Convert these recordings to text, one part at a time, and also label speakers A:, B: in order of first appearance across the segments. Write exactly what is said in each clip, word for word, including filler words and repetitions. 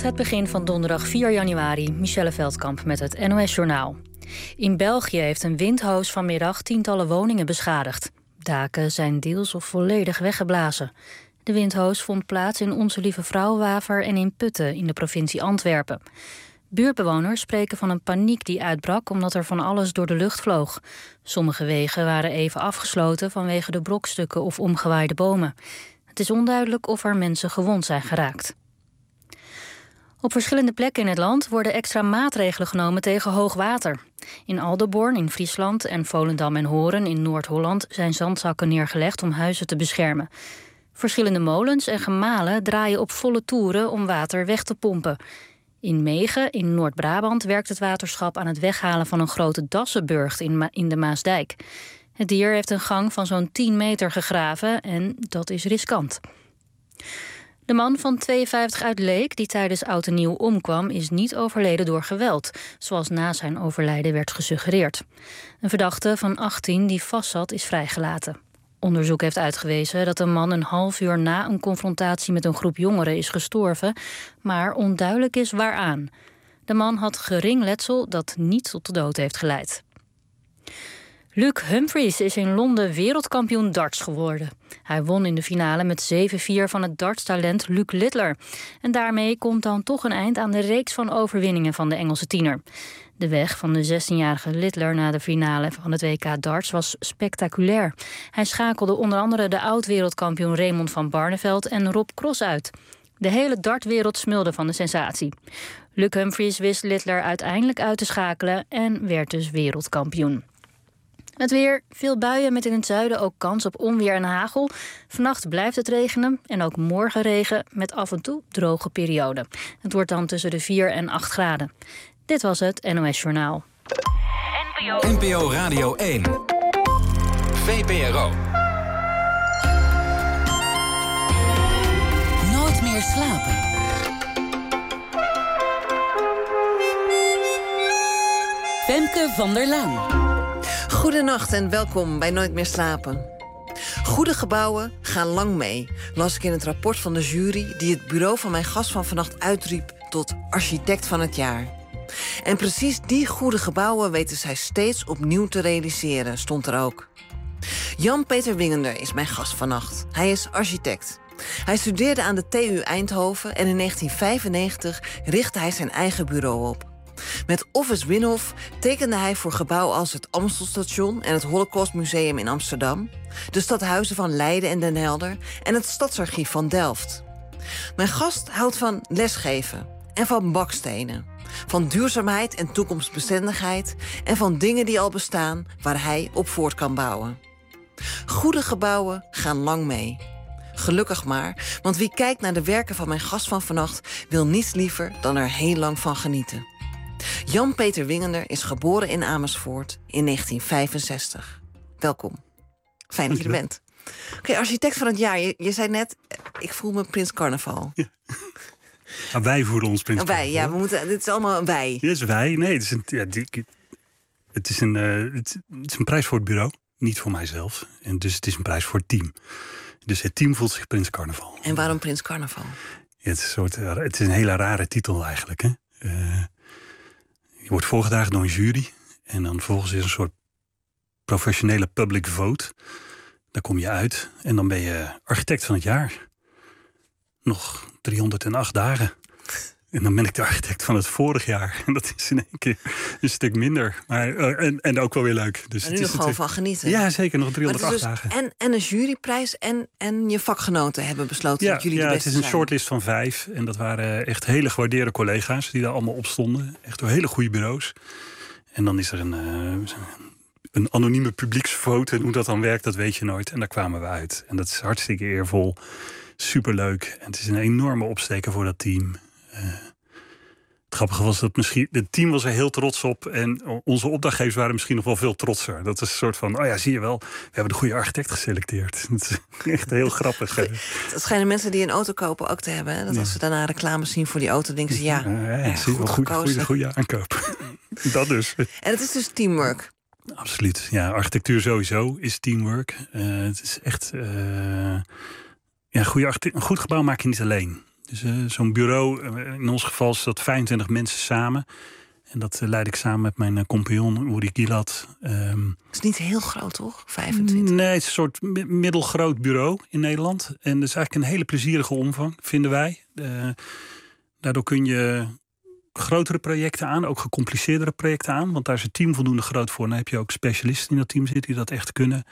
A: Goedenacht, het begin van donderdag vier januari. Michelle Veldkamp met het N O S-journaal. In België heeft een windhoos vanmiddag tientallen woningen beschadigd. Daken zijn deels of volledig weggeblazen. De windhoos vond plaats in Onze Lieve Vrouw-Waver en in Putten in de provincie Antwerpen. Buurtbewoners spreken van een paniek die uitbrak omdat er van alles door de lucht vloog. Sommige wegen waren even afgesloten vanwege de brokstukken of omgewaaide bomen. Het is onduidelijk of er mensen gewond zijn geraakt. Op verschillende plekken in het land worden extra maatregelen genomen tegen hoogwater. In Alderborn in Friesland en Volendam en Horen in Noord-Holland zijn zandzakken neergelegd om huizen te beschermen. Verschillende molens en gemalen draaien op volle toeren om water weg te pompen. In Megen in Noord-Brabant werkt het waterschap aan het weghalen van een grote dassenburcht in, Ma- in de Maasdijk. Het dier heeft een gang van zo'n tien meter gegraven en dat is riskant. De man van tweeënvijftig uit Leek, die tijdens Oud en Nieuw omkwam, is niet overleden door geweld, zoals na zijn overlijden werd gesuggereerd. Een verdachte van achttien die vastzat is vrijgelaten. Onderzoek heeft uitgewezen dat de man een half uur na een confrontatie met een groep jongeren is gestorven, maar onduidelijk is waaraan. De man had gering letsel dat niet tot de dood heeft geleid. Luke Humphries is in Londen wereldkampioen darts geworden. Hij won in de finale met zeven vier van het dartstalent Luke Littler. En daarmee komt dan toch een eind aan de reeks van overwinningen van de Engelse tiener. De weg van de zestienjarige Littler naar de finale van het W K darts was spectaculair. Hij schakelde onder andere de oud-wereldkampioen Raymond van Barneveld en Rob Cross uit. De hele dartwereld smulde van de sensatie. Luke Humphries wist Littler uiteindelijk uit te schakelen en werd dus wereldkampioen. Het weer, veel buien met in het zuiden ook kans op onweer en hagel. Vannacht blijft het regenen en ook morgen regen met af en toe droge perioden. Het wordt dan tussen de vier en acht graden. Dit was het N O S-journaal.
B: N P O Radio één. V P R O.
C: Nooit meer slapen. Femke van der Laan.
D: Goedenacht en welkom bij Nooit meer slapen. Goede gebouwen gaan lang mee, las ik in het rapport van de jury die het bureau van mijn gast van vannacht uitriep tot architect van het jaar. En precies die goede gebouwen weten zij steeds opnieuw te realiseren, stond er ook. Jan-Peter Wingender is mijn gast vannacht. Hij is architect. Hij studeerde aan de T U Eindhoven en in negentien vijfennegentig richtte hij zijn eigen bureau op. Met Office Winhof tekende hij voor gebouwen als het Amstelstation en het Holocaustmuseum in Amsterdam, de stadhuizen van Leiden en Den Helder en het Stadsarchief van Delft. Mijn gast houdt van lesgeven en van bakstenen, van duurzaamheid en toekomstbestendigheid en van dingen die al bestaan waar hij op voort kan bouwen. Goede gebouwen gaan lang mee. Gelukkig maar, want wie kijkt naar de werken van mijn gast van vannacht wil niets liever dan er heel lang van genieten. Jan-Peter Wingender is geboren in Amersfoort in negentien vijfenzestig. Welkom. Fijn dat je er bent. Oké, okay, architect van het jaar. Je, je zei net, ik voel me Prins Carnaval. Ja.
E: Maar wij voelen ons Prins Carnaval.
D: Wij, ja, we moeten, dit is allemaal een wij.
E: Dit is wij. Nee, het is een, ja, die, het, is een, uh, het, het is een prijs voor het bureau. Niet voor mijzelf. En dus het is een prijs voor het team. Dus het team voelt zich Prins Carnaval.
D: En waarom Prins Carnaval?
E: Ja, het, is een soort, het is een hele rare titel eigenlijk. Hè? Uh, je wordt voorgedragen door een jury. En dan vervolgens is er een soort professionele public vote. Daar kom je uit. En dan ben je architect van het jaar. Nog driehonderdacht dagen. En dan ben ik de architect van het vorig jaar. En dat is in één keer een stuk minder. Maar, uh, en, en ook wel weer leuk. Dus
D: en nu
E: het
D: nog
E: is
D: gewoon
E: het,
D: van genieten.
E: Ja, zeker. Nog driehonderdacht
D: dus
E: dagen.
D: En, en een juryprijs en, en je vakgenoten hebben besloten
E: ja,
D: dat jullie
E: ja,
D: de beste
E: het is een
D: zijn.
E: shortlist van vijf. En dat waren echt hele gewaardeerde collega's die daar allemaal op stonden. Echt door hele goede bureaus. En dan is er een, uh, een anonieme publieksvote. En hoe dat dan werkt, dat weet je nooit. En daar kwamen we uit. En dat is hartstikke eervol. Superleuk. En het is een enorme opsteker voor dat team. Uh, Het grappige was dat misschien het team was er heel trots op. En onze opdrachtgevers waren misschien nog wel veel trotser. Dat is een soort van, oh ja, zie je wel, we hebben de goede architect geselecteerd. Dat is echt heel grappig.
D: Het schijnen mensen die een auto kopen ook te hebben. Hè? Dat als ze daarna reclame zien voor die auto, denken ze ja,
E: ja, ja,
D: ja
E: goed,
D: goed
E: goed,
D: gekozen.
E: Goede, goede aankoop. Dat dus.
D: En het is dus teamwork.
E: Absoluut. Ja, architectuur sowieso is teamwork. Uh, het is echt... Uh, ja, goede architect, een goed gebouw maak je niet alleen. Dus uh, zo'n bureau, uh, in ons geval is dat vijfentwintig mensen samen. En dat uh, leid ik samen met mijn uh, compagnon Uri Gilad. Um,
D: het is niet heel groot, toch? vijfentwintig?
E: Nee, het is een soort middelgroot bureau in Nederland. En dat is eigenlijk een hele plezierige omvang, vinden wij. Uh, daardoor kun je grotere projecten aan, ook gecompliceerdere projecten aan. Want daar is het team voldoende groot voor. Dan heb je ook specialisten in dat team zitten die dat echt kunnen.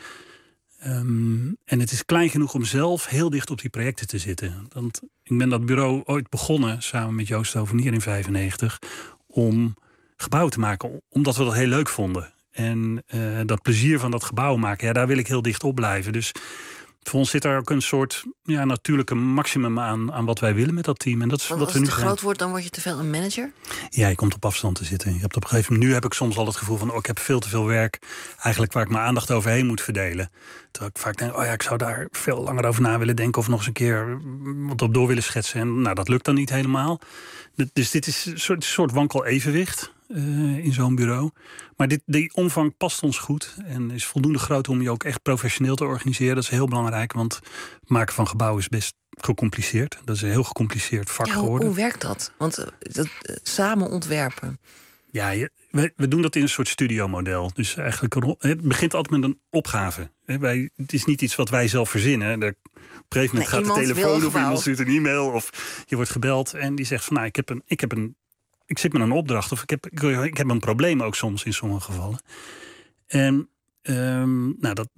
E: Um, en het is klein genoeg om zelf heel dicht op die projecten te zitten. Want ik ben dat bureau ooit begonnen, samen met Joost Hovenier in vijfennegentig... om gebouwen te maken, omdat we dat heel leuk vonden. En uh, dat plezier van dat gebouw maken, ja, daar wil ik heel dicht op blijven. Dus voor ons zit daar ook een soort ja, natuurlijke maximum aan, aan wat wij willen met dat team. En dat is
D: Want
E: wat
D: als
E: we
D: het
E: nu
D: te
E: zijn.
D: groot wordt, dan word je te veel een manager?
E: Ja, je komt op afstand te zitten. Je hebt op een gegeven moment, nu heb ik soms al het gevoel van, oh, ik heb veel te veel werk, eigenlijk waar ik mijn aandacht overheen moet verdelen. Terwijl ik vaak denk, oh ja, ik zou daar veel langer over na willen denken of nog eens een keer wat op door willen schetsen. En nou, dat lukt dan niet helemaal. Dus dit is een soort, soort wankel evenwicht uh, in zo'n bureau. Maar dit, die omvang past ons goed en is voldoende groot om je ook echt professioneel te organiseren. Dat is heel belangrijk, want het maken van gebouwen is best gecompliceerd. Dat is een heel gecompliceerd vak
D: ja, hoe,
E: geworden.
D: hoe werkt dat? Want uh, dat, uh, samen ontwerpen.
E: Ja, je, we, we doen dat in een soort studiomodel. Dus eigenlijk, het begint altijd met een opgave. Wij, het is niet iets wat wij zelf verzinnen. Op een gegeven moment
D: nee,
E: gaat de telefoon of iemand
D: stuurt
E: een e-mail of je wordt gebeld en die zegt van, nou, ik heb een, ik heb een, ik zit met een opdracht of ik heb, ik, ik heb een probleem ook soms in sommige gevallen. En um, nou, dat,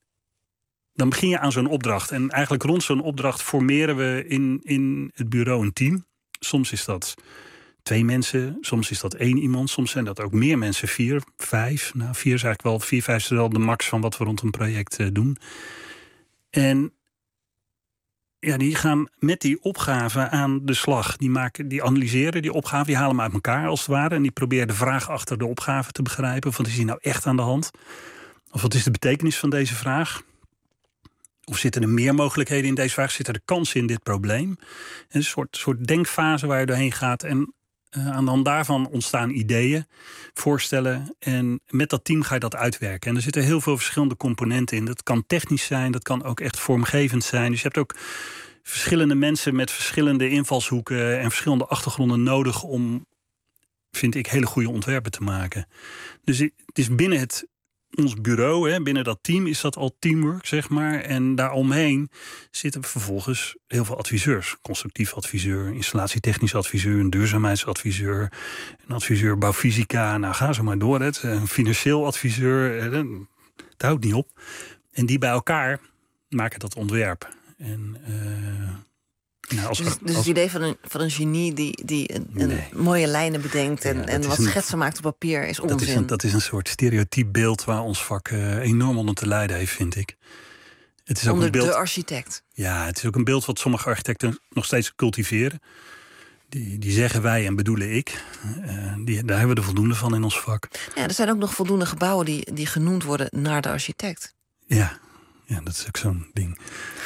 E: dan begin je aan zo'n opdracht en eigenlijk rond zo'n opdracht formeren we in, in het bureau een team. Soms is dat twee mensen, soms is dat één iemand, soms zijn dat ook meer mensen, vier, vijf. Nou, vier is eigenlijk wel, vier, vijf is wel de max van wat we rond een project uh, doen. En ja, die gaan met die opgave aan de slag. Die, maken, die analyseren die opgave, die halen hem uit elkaar als het ware. En die proberen de vraag achter de opgave te begrijpen. Of wat is hier nou echt aan de hand? Of wat is de betekenis van deze vraag? Of zitten er meer mogelijkheden in deze vraag? Zitten er kansen in dit probleem? Een soort, soort denkfase waar je doorheen gaat. En uh, aan de hand daarvan ontstaan ideeën, voorstellen. En met dat team ga je dat uitwerken. En er zitten heel veel verschillende componenten in. Dat kan technisch zijn, dat kan ook echt vormgevend zijn. Dus je hebt ook verschillende mensen met verschillende invalshoeken en verschillende achtergronden nodig om, vind ik, hele goede ontwerpen te maken. Dus het is binnen het ons bureau, hè, binnen dat team, is dat al teamwork, zeg maar. En daaromheen zitten vervolgens heel veel adviseurs. Constructief adviseur, installatietechnisch adviseur, een duurzaamheidsadviseur, een adviseur bouwfysica. Nou, ga zo maar door. Het. Een financieel adviseur. Het houdt niet op. En die bij elkaar maken dat ontwerp. En uh, nou, als,
D: dus dus
E: als,
D: het idee van een, van een genie die, die een, een
E: nee.
D: mooie lijnen bedenkt en, ja, en wat een, schetsen maakt op papier is onzin.
E: Dat is een, dat is een soort stereotyp beeld waar ons vak uh, enorm onder te lijden heeft, vind ik. Het is ook
D: onder
E: een beeld,
D: de architect.
E: Ja, het is ook een beeld wat sommige architecten nog steeds cultiveren. Die, die zeggen wij en bedoelen ik. Uh, die, daar hebben we er voldoende van in ons vak.
D: Ja, er zijn ook nog voldoende gebouwen die, die genoemd worden naar de architect.
E: Ja, ja, dat is ook zo'n ding.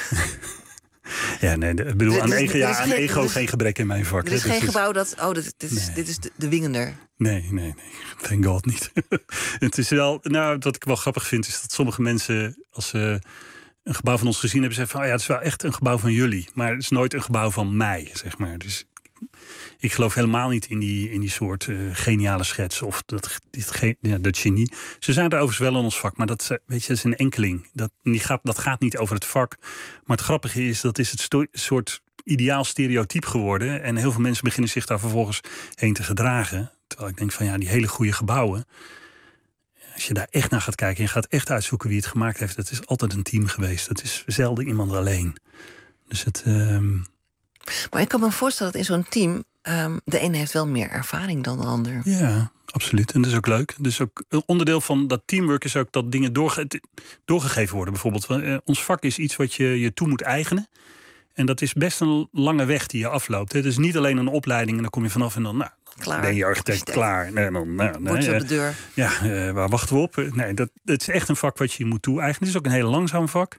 E: Ja, nee, ik bedoel, dus, aan, ego, ja, aan geen, ego dus, geen gebrek in mijn vak.
D: Er is
E: hè,
D: geen
E: dus,
D: gebouw dat, oh, dit, dit, is, nee. dit is de, de Wingender.
E: Nee, nee, nee, thank God niet. Het is wel, nou, wat ik wel grappig vind, is dat sommige mensen, als ze een gebouw van ons gezien hebben, zeggen van, oh ja, het is wel echt een gebouw van jullie. Maar het is nooit een gebouw van mij, zeg maar. Dus ik geloof helemaal niet in die, in die soort uh, geniale schets of dat, dit, ja, dat genie. Ze zijn er overigens wel in ons vak, maar dat, weet je, dat is een enkeling. Dat, die gaat, dat gaat niet over het vak. Maar het grappige is, dat is het sto- soort ideaal stereotype geworden. En heel veel mensen beginnen zich daar vervolgens heen te gedragen. Terwijl ik denk van ja, die hele goede gebouwen, als je daar echt naar gaat kijken en je gaat echt uitzoeken wie het gemaakt heeft, dat is altijd een team geweest. Dat is zelden iemand alleen. Dus het... Um...
D: Maar ik kan me voorstellen dat in zo'n team, um, de een heeft wel meer ervaring dan de ander.
E: Ja, absoluut. En dat is ook leuk. Dus ook onderdeel van dat teamwork is ook dat dingen doorge- doorgegeven worden. Bijvoorbeeld, uh, ons vak is iets wat je je toe moet eigenen. En dat is best een lange weg die je afloopt. Het is niet alleen een opleiding en dan kom je vanaf en dan, nou,
D: klaar.
E: ben je architect, architect. klaar. Nee, dan, nou, nee,
D: Bordje op de deur.
E: Ja, uh, waar wachten we op? Nee, dat, het is echt een vak wat je moet toe-eigenen. Het is ook een heel langzaam vak.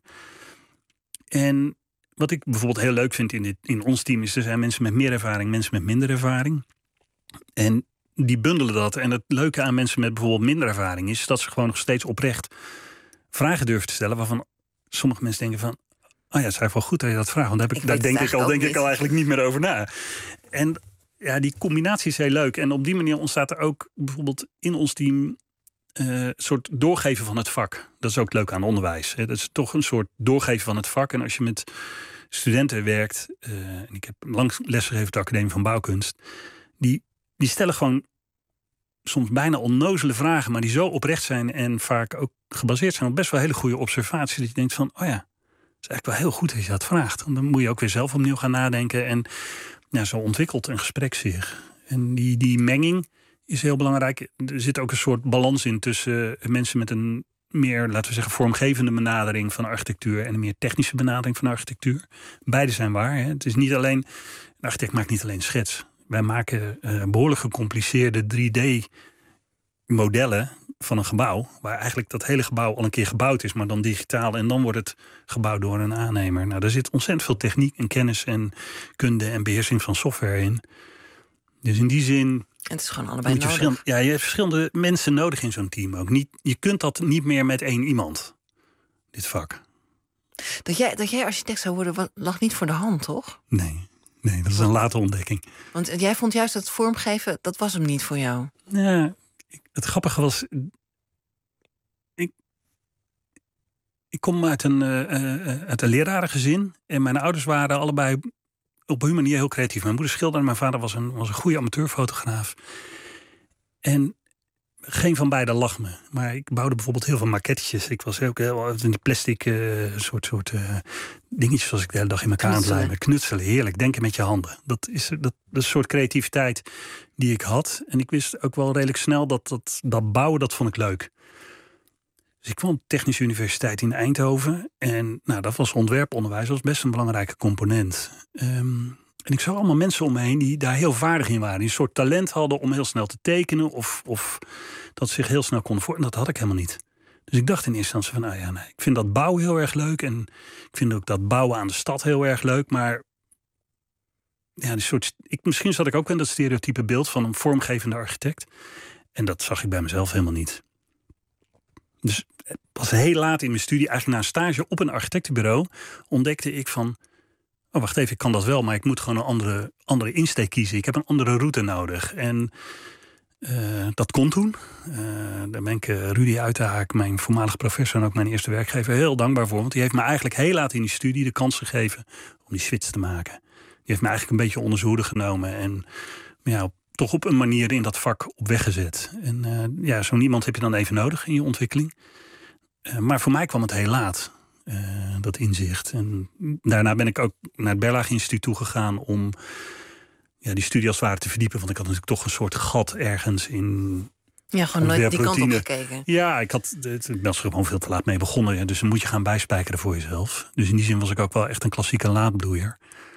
E: En wat ik bijvoorbeeld heel leuk vind in, dit, in ons team is, er zijn mensen met meer ervaring, mensen met minder ervaring. En die bundelen dat. En het leuke aan mensen met bijvoorbeeld minder ervaring is dat ze gewoon nog steeds oprecht vragen durven te stellen waarvan sommige mensen denken van, oh ja, het is eigenlijk wel goed dat je dat vraagt. Want daar, heb ik,
D: ik
E: daar denk, ik al, denk
D: niet.
E: ik al eigenlijk niet meer over na. En ja, die combinatie is heel leuk. En op die manier ontstaat er ook bijvoorbeeld in ons team Uh, een soort doorgeven van het vak. Dat is ook leuk aan onderwijs. Hè. Dat is toch een soort doorgeven van het vak. En als je met studenten werkt, uh, en ik heb lang lesgegeven op de Academie van Bouwkunst, die, die stellen gewoon soms bijna onnozele vragen, maar die zo oprecht zijn en vaak ook gebaseerd zijn op best wel hele goede observaties. Dat je denkt van, oh ja, het is eigenlijk wel heel goed dat je dat vraagt. Want dan moet je ook weer zelf opnieuw gaan nadenken. En ja, zo ontwikkelt een gesprek zich. En die, die menging is heel belangrijk. Er zit ook een soort balans in tussen mensen met een meer, laten we zeggen, vormgevende benadering van architectuur en een meer technische benadering van architectuur. Beide zijn waar. Hè. Het is niet alleen, een architect maakt niet alleen schets. Wij maken uh, behoorlijk gecompliceerde drie D-modellen van een gebouw, waar eigenlijk dat hele gebouw al een keer gebouwd is, maar dan digitaal. En dan wordt het gebouwd door een aannemer. Nou, daar zit ontzettend veel techniek en kennis en kunde en beheersing van software in. Dus in die zin.
D: En het is gewoon allebei
E: je
D: nodig.
E: Ja, je hebt verschillende mensen nodig in zo'n team ook. Niet, je kunt dat niet meer met één iemand, dit vak.
D: Dat jij, dat jij architect zou worden, lag niet voor de hand, toch?
E: Nee, nee, dat is een late ontdekking.
D: Want jij vond juist dat vormgeven, dat was hem niet voor jou.
E: Ja, het grappige was, ik, ik kom uit een, uh, uit een lerarengezin en mijn ouders waren allebei op hun manier heel creatief. Mijn moeder schilderde, mijn vader was een, was een goede amateurfotograaf. En geen van beiden lag me. Maar ik bouwde bijvoorbeeld heel veel maquettetjes. Ik was ook heel in die plastic uh, soort, soort uh, dingetjes zoals ik de hele dag in elkaar aan het lijmen. Knutselen, heerlijk. Denken met je handen. Dat is, dat, dat is een soort creativiteit die ik had. En ik wist ook wel redelijk snel dat dat, dat bouwen, dat vond ik leuk. Dus ik kwam op de Technische Universiteit in Eindhoven. En nou, dat was ontwerponderwijs. Dat was best een belangrijke component. Um, en ik zag allemaal mensen om me heen die daar heel vaardig in waren. Die een soort talent hadden om heel snel te tekenen. Of, of dat zich heel snel konden voor. En dat had ik helemaal niet. Dus ik dacht in eerste instantie van, nou ja, nee, ik vind dat bouwen heel erg leuk. En ik vind ook dat bouwen aan de stad heel erg leuk. Maar ja, die soort, ik, misschien zat ik ook in dat stereotype beeld van een vormgevende architect. En dat zag ik bij mezelf helemaal niet. Dus pas heel laat in mijn studie, eigenlijk na een stage op een architectenbureau, ontdekte ik van, oh wacht even, ik kan dat wel, maar ik moet gewoon een andere, andere insteek kiezen. Ik heb een andere route nodig. En uh, dat kon toen. Uh, daar ben ik uh, Rudy Uiterhaak, mijn voormalige professor en ook mijn eerste werkgever, heel dankbaar voor. Want die heeft me eigenlijk heel laat in die studie de kans gegeven om die switch te maken. Die heeft me eigenlijk een beetje onder zijn hoede genomen en ja, toch op een manier in dat vak op weg gezet. En uh, ja, zo'n iemand heb je dan even nodig in je ontwikkeling. Uh, maar voor mij kwam het heel laat, uh, dat inzicht. En daarna ben ik ook naar het Berlage Instituut toegegaan om ja, die studie als het ware te verdiepen. Want ik had natuurlijk toch een soort gat ergens in.
D: Ja, gewoon nooit die kant op gekeken.
E: Ja, ik had ik was er gewoon veel te laat mee begonnen. Ja, dus dan moet je gaan bijspijkeren voor jezelf. Dus in die zin was ik ook wel echt een klassieke laadbloeier.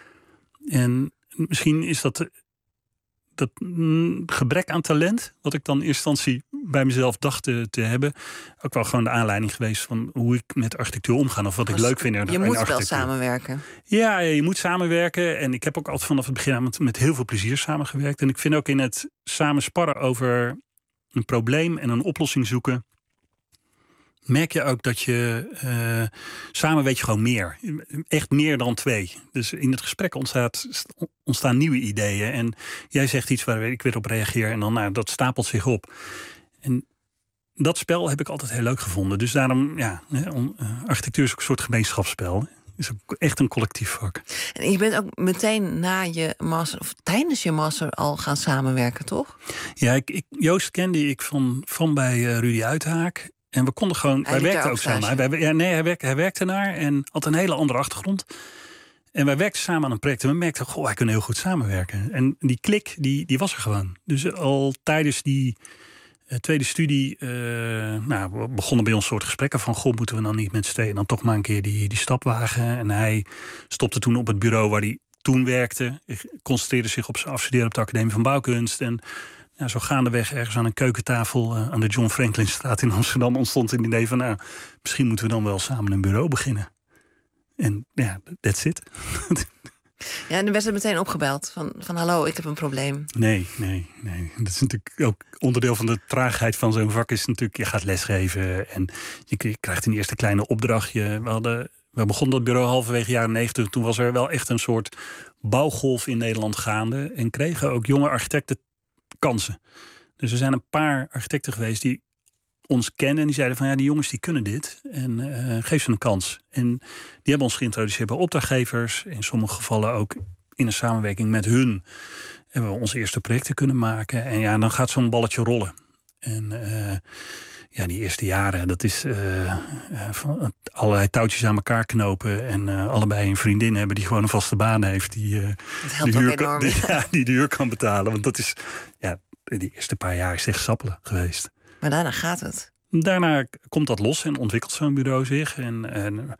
E: En misschien is dat dat mm, gebrek aan talent, wat ik dan in eerste instantie bij mezelf dacht te, te hebben, ook wel gewoon de aanleiding geweest van hoe ik met architectuur omga of wat ik leuk vind in
D: Je moet
E: architectuur.
D: wel samenwerken.
E: Ja, je moet samenwerken. En ik heb ook altijd vanaf het begin met, met heel veel plezier samengewerkt. En ik vind ook in het samen sparren over een probleem en een oplossing zoeken, merk je ook dat je uh, samen weet je gewoon meer. Echt meer dan twee. Dus in het gesprek ontstaat, ontstaan nieuwe ideeën. En jij zegt iets waar ik weer op reageer. En dan, nou, dat stapelt zich op. En dat spel heb ik altijd heel leuk gevonden. Dus daarom, ja, architectuur is ook een soort gemeenschapsspel. Het is ook echt een collectief vak.
D: En je bent ook meteen na je master, of tijdens je master al gaan samenwerken, toch?
E: Ja, ik, ik, Joost kende ik van, van bij uh, Rudy Uiterhaak. En we konden gewoon, hij wij werkten ook samen. Wij, ja, nee, hij, werk, hij werkte naar en had een hele andere achtergrond. En wij werkten samen aan een project. En we merkten, goh, wij kunnen heel goed samenwerken. En die klik, die, die was er gewoon. Dus al tijdens die uh, tweede studie uh, nou, begonnen bij ons soort gesprekken van, goh, moeten we dan niet met z'n tweeën dan toch maar een keer die, die stap wagen. En hij stopte toen op het bureau waar hij toen werkte. Hij concentreerde zich op zijn afstuderen op de Academie van Bouwkunst. En ja, zo gaandeweg ergens aan een keukentafel uh, aan de John Franklinstraat in Amsterdam ontstond een idee van, nou, misschien moeten we dan wel samen een bureau beginnen. En ja, that's it.
D: Ja, en dan werd het meteen opgebeld van, van hallo, ik heb een probleem.
E: Nee, nee, nee. Dat is natuurlijk ook onderdeel van de traagheid van zo'n vak is natuurlijk, je gaat lesgeven en je krijgt een eerste kleine opdrachtje. We hadden, we we begonnen dat bureau halverwege jaren negentig. Toen was er wel echt een soort bouwgolf in Nederland gaande. En kregen ook jonge architecten kansen. Dus er zijn een paar architecten geweest die ons kennen. En die zeiden van ja, die jongens die kunnen dit. En uh, geef ze een kans. En die hebben ons geïntroduceerd bij opdrachtgevers. In sommige gevallen ook in een samenwerking met hun. Hebben we onze eerste projecten kunnen maken. En ja, dan gaat zo'n balletje rollen. En uh, ja, die eerste jaren, dat is uh, uh, van allerlei touwtjes aan elkaar knopen. En uh, allebei een vriendin hebben die gewoon een vaste baan heeft. Die, uh,
D: helpt
E: de,
D: ook
E: huur
D: enorm.
E: kan, die, ja, die de huur kan betalen. Want dat is, ja, die eerste paar jaar is echt sappelen geweest.
D: Maar daarna gaat het.
E: Daarna komt dat los en ontwikkelt zo'n bureau zich. En, en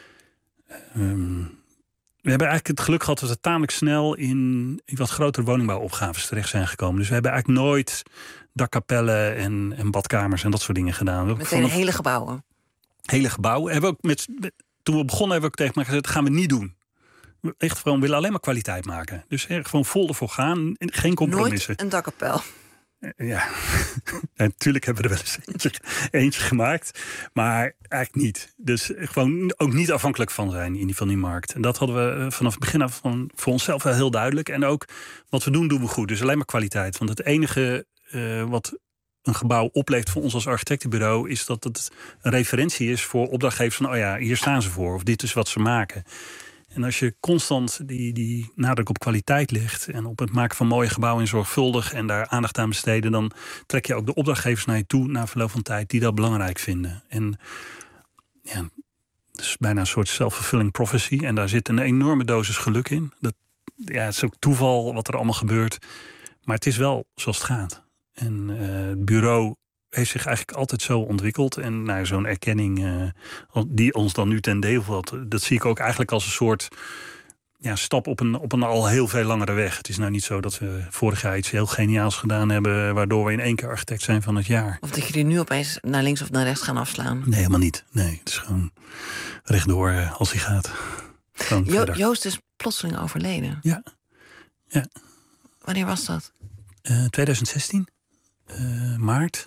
E: um, we hebben eigenlijk het geluk gehad dat we tamelijk snel in, in wat grotere woningbouwopgaves terecht zijn gekomen. Dus we hebben eigenlijk nooit dakkapellen en, en badkamers en dat soort dingen gedaan. We
D: Meteen hele gebouwen.
E: Hele gebouwen. Hebben we ook met, toen we begonnen hebben we ook tegen elkaar gezegd, dat gaan we niet doen. We echt gewoon willen alleen maar kwaliteit maken. Dus er gewoon vol ervoor gaan. Geen compromissen.
D: Nooit een dakkapel.
E: Ja, natuurlijk hebben we er wel eens eentje, eentje gemaakt. Maar eigenlijk niet. Dus gewoon ook niet afhankelijk van zijn in die, van die markt. En dat hadden we vanaf het begin af van voor onszelf wel heel duidelijk. En ook wat we doen, doen we goed. Dus alleen maar kwaliteit. Want het enige uh, wat een gebouw oplevert voor ons als architectenbureau is dat het een referentie is voor opdrachtgevers van, oh ja, hier staan ze voor. Of dit is wat ze maken. En als je constant die, die nadruk op kwaliteit legt en op het maken van mooie gebouwen en zorgvuldig en daar aandacht aan besteden, dan trek je ook de opdrachtgevers naar je toe na verloop van tijd die dat belangrijk vinden. En ja, het is bijna een soort self-fulfilling prophecy en daar zit een enorme dosis geluk in. Dat, ja, het is ook toeval wat er allemaal gebeurt, maar het is wel zoals het gaat. En uh, het bureau heeft zich eigenlijk altijd zo ontwikkeld. En nou, zo'n erkenning uh, die ons dan nu ten deel valt, dat zie ik ook eigenlijk als een soort ja, stap op een, op een al heel veel langere weg. Het is nou niet zo dat we vorig jaar iets heel geniaals gedaan hebben, waardoor we in één keer architect zijn van het jaar.
D: Of dat jullie nu opeens naar links of naar rechts gaan afslaan.
E: Nee, helemaal niet. Nee, het is gewoon rechtdoor uh, als hij gaat.
D: Jo- Joost is plotseling overleden.
E: Ja. ja.
D: Wanneer was dat?
E: Uh, twintig zestien. Uh, maart.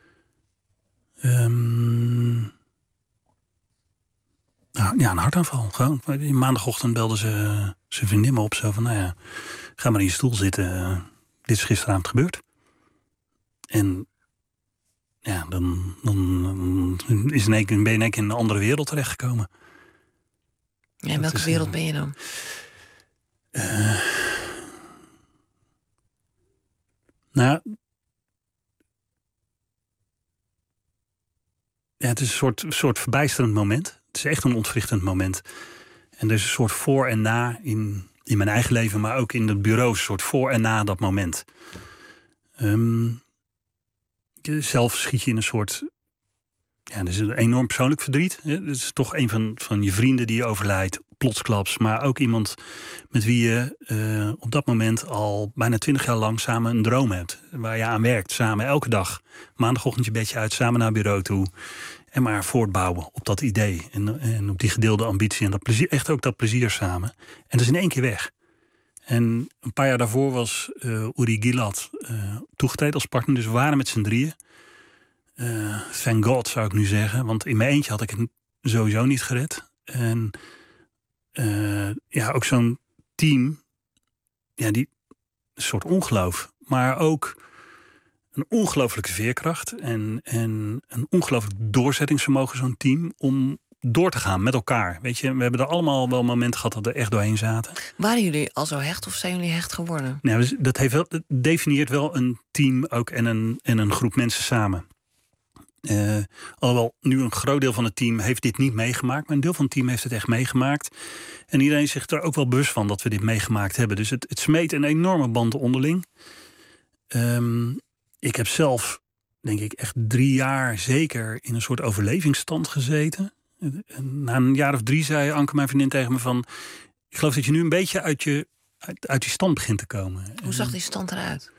E: Um, nou, ja, een hartaanval. Gewoon. Maandagochtend belde ze zijn vriendin me op. Zo van, nou ja, ga maar in je stoel zitten. Uh, dit is gisteravond gebeurd. En ja, dan, dan, dan is in één keer, ben je in één keer in een andere wereld terechtgekomen.
D: Ja, in welke is, wereld ben je dan?
E: Uh, nou... Ja, het is een soort, soort verbijsterend moment. Het is echt een ontwrichtend moment. En er is een soort voor en na in, in mijn eigen leven, maar ook in het bureau, een soort voor en na dat moment. Um, zelf schiet je in een soort. Ja, er is een enorm persoonlijk verdriet. Het is toch een van, van je vrienden die je overlijdt, plotsklaps. Maar ook iemand met wie je uh, op dat moment al bijna twintig jaar lang samen een droom hebt. Waar je aan werkt, samen elke dag. Maandagochtend je bedje uit, samen naar het bureau toe. En maar voortbouwen op dat idee. En, en op die gedeelde ambitie. En dat plezier, echt ook dat plezier samen. En dat is in één keer weg. En een paar jaar daarvoor was uh, Uri Gilad uh, toegetreden als partner. Dus we waren met z'n drieën. Uh, thank God zou ik nu zeggen. Want in mijn eentje had ik het sowieso niet gered. En uh, ja, ook zo'n team. Ja, die een soort ongeloof. Maar ook een ongelooflijke veerkracht. En, en een ongelooflijk doorzettingsvermogen, zo'n team. Om door te gaan met elkaar. Weet je, we hebben er allemaal wel momenten gehad dat we er echt doorheen zaten.
D: Waren jullie al zo hecht of zijn jullie hecht geworden?
E: Nou, dat, heeft wel, dat definieert wel een team ook en een, en een groep mensen samen. Uh, alhoewel nu een groot deel van het team heeft dit niet meegemaakt, maar een deel van het team heeft het echt meegemaakt. En iedereen is zich er ook wel bewust van dat we dit meegemaakt hebben. Dus het, het smeet een enorme band onderling. Um, ik heb zelf, denk ik, echt drie jaar zeker in een soort overlevingsstand gezeten. Na een jaar of drie zei Anke, mijn vriendin, tegen me van, ik geloof dat je nu een beetje uit, je, uit, uit die stand begint te komen.
D: Hoe zag die stand eruit?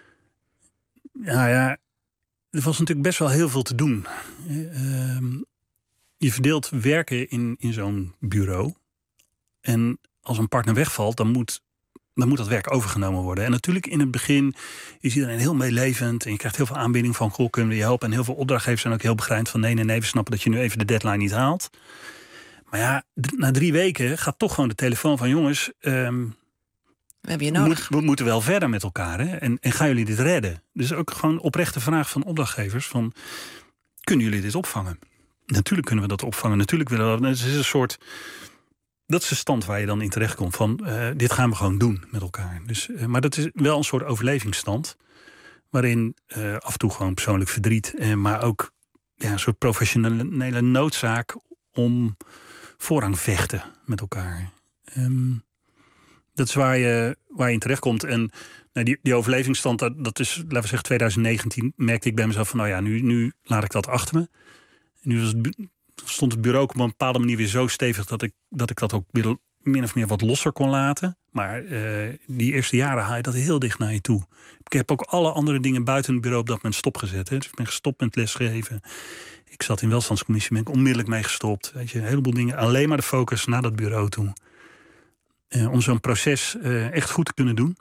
E: Ja, ja. Er was natuurlijk best wel heel veel te doen. Uh, je verdeelt werken in, in zo'n bureau. En als een partner wegvalt, dan moet, dan moet dat werk overgenomen worden. En natuurlijk in het begin is iedereen heel meelevend. En je krijgt heel veel aanbieding van, goh, kunnen we je helpen? En heel veel opdrachtgevers zijn ook heel begrijpend van, nee, nee, nee, we snappen dat je nu even de deadline niet haalt. Maar ja, d- na drie weken gaat toch gewoon de telefoon van... jongens, um,
D: we hebben je
E: we,
D: nodig.
E: moet, we moeten wel verder met elkaar. Hè? En, en gaan jullie dit redden? Dus ook gewoon oprechte vraag van opdrachtgevers. Van, kunnen jullie dit opvangen? Natuurlijk kunnen we dat opvangen. Natuurlijk willen we dat. Het is een soort... Dat is de stand waar je dan in terechtkomt. Van, uh, dit gaan we gewoon doen met elkaar. Dus, uh, maar dat is wel een soort overlevingsstand. Waarin uh, af en toe gewoon persoonlijk verdriet. Uh, maar ook ja, een soort professionele noodzaak om voorrang vechten met elkaar. Um, dat is waar je, waar je in terechtkomt. En nou, die, die overlevingsstand, dat, dat is, laten we zeggen, twintig negentien... merkte ik bij mezelf van, nou ja, nu, nu laat ik dat achter me. En nu was het, stond het bureau op een bepaalde manier weer zo stevig... dat ik dat, ik dat ook weer min of meer wat losser kon laten. Maar uh, die eerste jaren haal je dat heel dicht naar je toe. Ik heb ook alle andere dingen buiten het bureau op dat moment stopgezet. Hè. Dus ik ben gestopt met lesgeven. Ik zat in welstandscommissie, ben ik onmiddellijk mee gestopt. Weet je, een heleboel dingen. Alleen maar de focus naar dat bureau toe. Uh, om zo'n proces uh, echt goed te kunnen doen.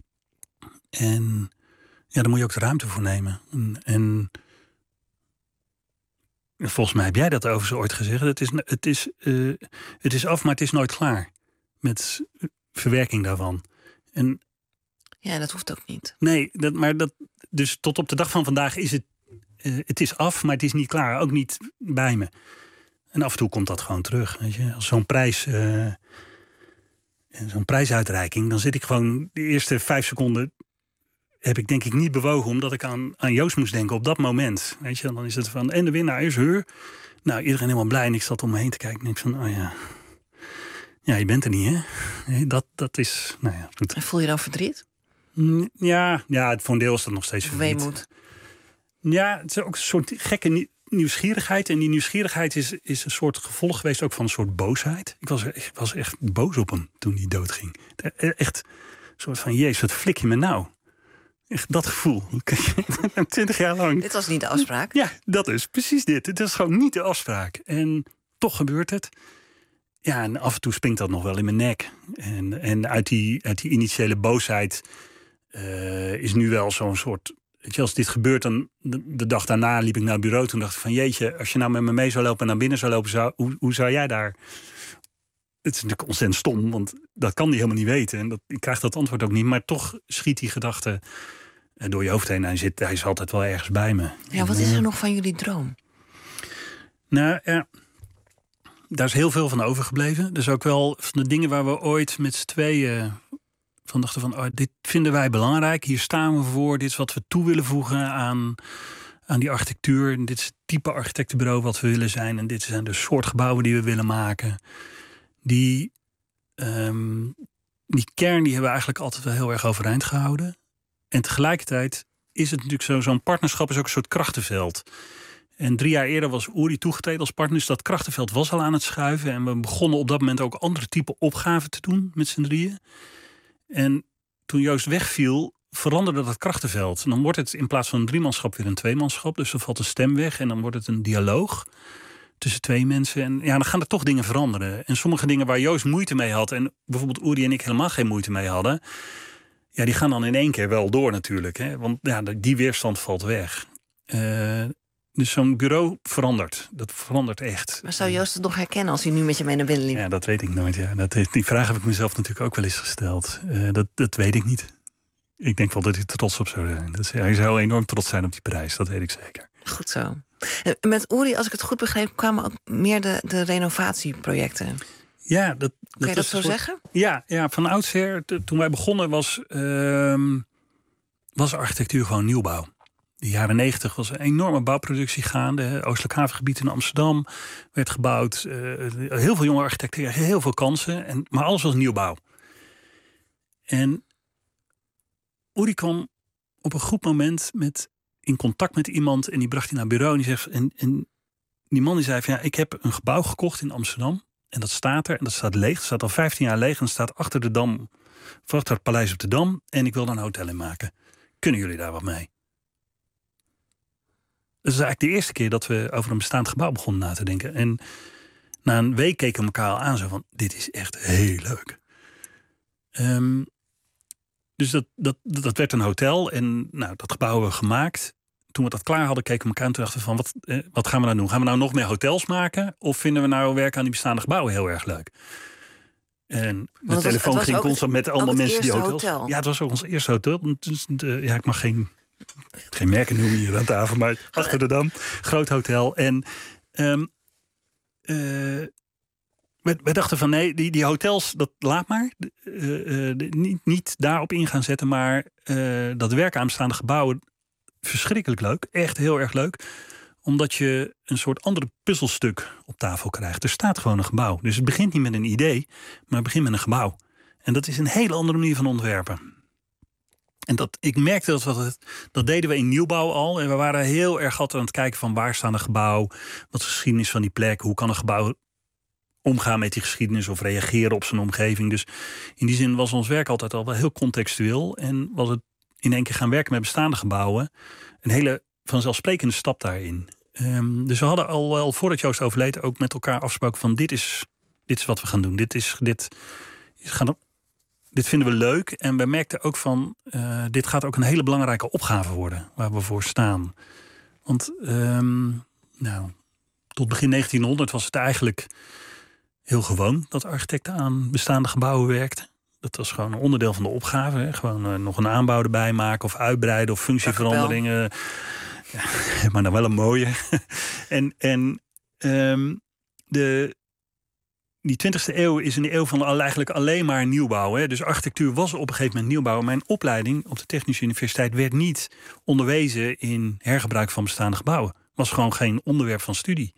E: En ja, daar moet je ook de ruimte voor nemen. En, en volgens mij heb jij dat over zo ooit gezegd. Het is, het, is, uh, het is af, maar het is nooit klaar. Met verwerking daarvan. En,
D: ja, dat hoeft ook niet.
E: Nee, dat, maar dat, dus tot op de dag van vandaag is het... Uh, het is af, maar het is niet klaar. Ook niet bij me. En af en toe komt dat gewoon terug. Weet je? Als zo'n prijs... Uh, zo'n prijsuitreiking, dan zit ik gewoon... de eerste vijf seconden... heb ik denk ik niet bewogen... omdat ik aan, aan Joost moest denken op dat moment. Weet je, dan is het van... en de winnaar is Heur. Nou, iedereen helemaal blij. En ik zat om me heen te kijken. En ik van, oh ja... Ja, je bent er niet, hè? Nee, dat, dat is... Nou ja, goed.
D: En voel je dan verdriet?
E: Ja, ja, voor een deel is dat nog steeds verdriet.
D: Weemoed?
E: Ja, het is ook een soort gekke nieuwsgierigheid. En die nieuwsgierigheid is, is een soort gevolg geweest... ook van een soort boosheid. Ik was, ik was echt boos op hem toen hij doodging. Echt een soort van... Jezus, wat flik je me nou? Echt dat gevoel. Twintig jaar lang.
D: Dit was niet de afspraak?
E: Ja, dat is precies dit. Het is gewoon niet de afspraak. En toch gebeurt het. Ja, en af en toe springt dat nog wel in mijn nek. En, en uit, die, uit die initiële boosheid uh, is nu wel zo'n soort... Weet je, als dit gebeurt, dan de, de dag daarna liep ik naar het bureau. Toen dacht ik van jeetje, als je nou met me mee zou lopen en naar binnen zou lopen... Zou, hoe, hoe zou jij daar... Het is natuurlijk ontzettend stom, want dat kan hij helemaal niet weten. En dat, ik krijg dat antwoord ook niet. Maar toch schiet die gedachte door je hoofd heen. Hij, zit, hij is altijd wel ergens bij me.
D: Ja, wat is er nog van jullie droom?
E: Nou ja... Daar is heel veel van overgebleven. Dus ook wel van de dingen waar we ooit met z'n tweeën van dachten van... Oh, dit vinden wij belangrijk, hier staan we voor. Dit is wat we toe willen voegen aan, aan die architectuur. En dit is het type architectenbureau wat we willen zijn. En dit zijn de soort gebouwen die we willen maken. Die, um, die kern die hebben we eigenlijk altijd wel heel erg overeind gehouden. En tegelijkertijd is het natuurlijk zo... zo'n partnerschap is ook een soort krachtenveld... En drie jaar eerder was Uri toegetreden als partner. Dus dat krachtenveld was al aan het schuiven. En we begonnen op dat moment ook andere type opgaven te doen met z'n drieën. En toen Joost wegviel, veranderde dat krachtenveld. En dan wordt het in plaats van een driemanschap weer een tweemanschap. Dus dan valt de stem weg en dan wordt het een dialoog tussen twee mensen. En ja, dan gaan er toch dingen veranderen. En sommige dingen waar Joost moeite mee had... en bijvoorbeeld Uri en ik helemaal geen moeite mee hadden... ja, die gaan dan in één keer wel door natuurlijk. Hè? Want ja, die weerstand valt weg. Uh, Dus zo'n bureau verandert. Dat verandert echt.
D: Maar zou Joost het nog herkennen als hij nu met je mee naar binnen liep?
E: Ja, dat weet ik nooit. Ja. Dat, die vraag heb ik mezelf natuurlijk ook wel eens gesteld. Uh, dat, dat weet ik niet. Ik denk wel dat hij trots op zou zijn. Dat, hij zou enorm trots zijn op die prijs, dat weet ik zeker.
D: Goed zo. Met Uri, als ik het goed begreep, kwamen ook meer de, de renovatieprojecten.
E: Ja, dat, dat
D: kan je dat
E: is
D: zo
E: soort,
D: zeggen?
E: Ja, ja, van oudsher, toen wij begonnen, was, uh, was architectuur gewoon nieuwbouw. In de jaren negentig was een enorme bouwproductie gaande. Oostelijk havengebied in Amsterdam werd gebouwd. Uh, heel veel jonge architecten, heel veel kansen. En, maar alles was nieuwbouw. En Uri kwam op een goed moment met, in contact met iemand. En die bracht hij naar het bureau. En die, zegt, en, en die man die zei van ja, ik heb een gebouw gekocht in Amsterdam. En dat staat er. En dat staat leeg. Het staat al vijftien jaar leeg. En dat staat achter de Dam. Achter het paleis op de Dam. En ik wil daar een hotel in maken. Kunnen jullie daar wat mee? Dat is eigenlijk de eerste keer dat we over een bestaand gebouw begonnen na te denken. En na een week keken we elkaar al aan zo van, dit is echt heel leuk. Um, dus dat, dat, dat werd een hotel en nou, dat gebouw hebben we gemaakt. toen we dat klaar hadden, keken we elkaar aan. Toen dachten we van, wat, eh, wat gaan we nou doen? Gaan we nou nog meer hotels maken? Of vinden we nou werken aan die bestaande gebouwen heel erg leuk? En de
D: was,
E: telefoon ging constant met allemaal mensen die hotels.
D: Hotel.
E: Ja, het was ook ons eerste hotel. Dus de, ja, ik mag geen, geen merken noemen hier aan tafel, maar achter de Dam. Groot hotel. En um, uh, we, we dachten van nee, die, die hotels, dat laat maar. Uh, uh, niet, niet daarop in gaan zetten, maar uh, dat werken aan bestaande gebouwen, verschrikkelijk leuk. Echt heel erg leuk. Omdat je een soort andere puzzelstuk op tafel krijgt. Er staat gewoon een gebouw. Dus het begint niet met een idee, maar het begint met een gebouw. En dat is een hele andere manier van ontwerpen. En dat, ik merkte dat we, dat deden we in nieuwbouw al. En we waren heel erg altijd aan het kijken van waar staat een gebouw? Wat is de geschiedenis van die plek? Hoe kan een gebouw omgaan met die geschiedenis of reageren op zijn omgeving? Dus in die zin was ons werk altijd al wel heel contextueel. En was het in één keer gaan werken met bestaande gebouwen een hele vanzelfsprekende stap daarin. Um, dus we hadden al wel voordat Joost overleed ook met elkaar afgesproken van dit is, dit is wat we gaan doen. Dit, is, dit, gaan, dit vinden we leuk. En we merkten ook van uh, dit gaat ook een hele belangrijke opgave worden waar we voor staan. Want um, nou, tot begin negentienhonderd was het eigenlijk heel gewoon dat architecten aan bestaande gebouwen werkten. Dat was gewoon een onderdeel van de opgave. Hè. Gewoon uh, nog een aanbouw erbij maken of uitbreiden of functieveranderingen. Ja, maar nou wel een mooie. en en um, de, die twintigste eeuw is een eeuw van eigenlijk alleen maar nieuwbouw. Hè. Dus architectuur was op een gegeven moment nieuwbouw. Mijn opleiding op de Technische Universiteit werd niet onderwezen in hergebruik van bestaande gebouwen. Was gewoon geen onderwerp van studie.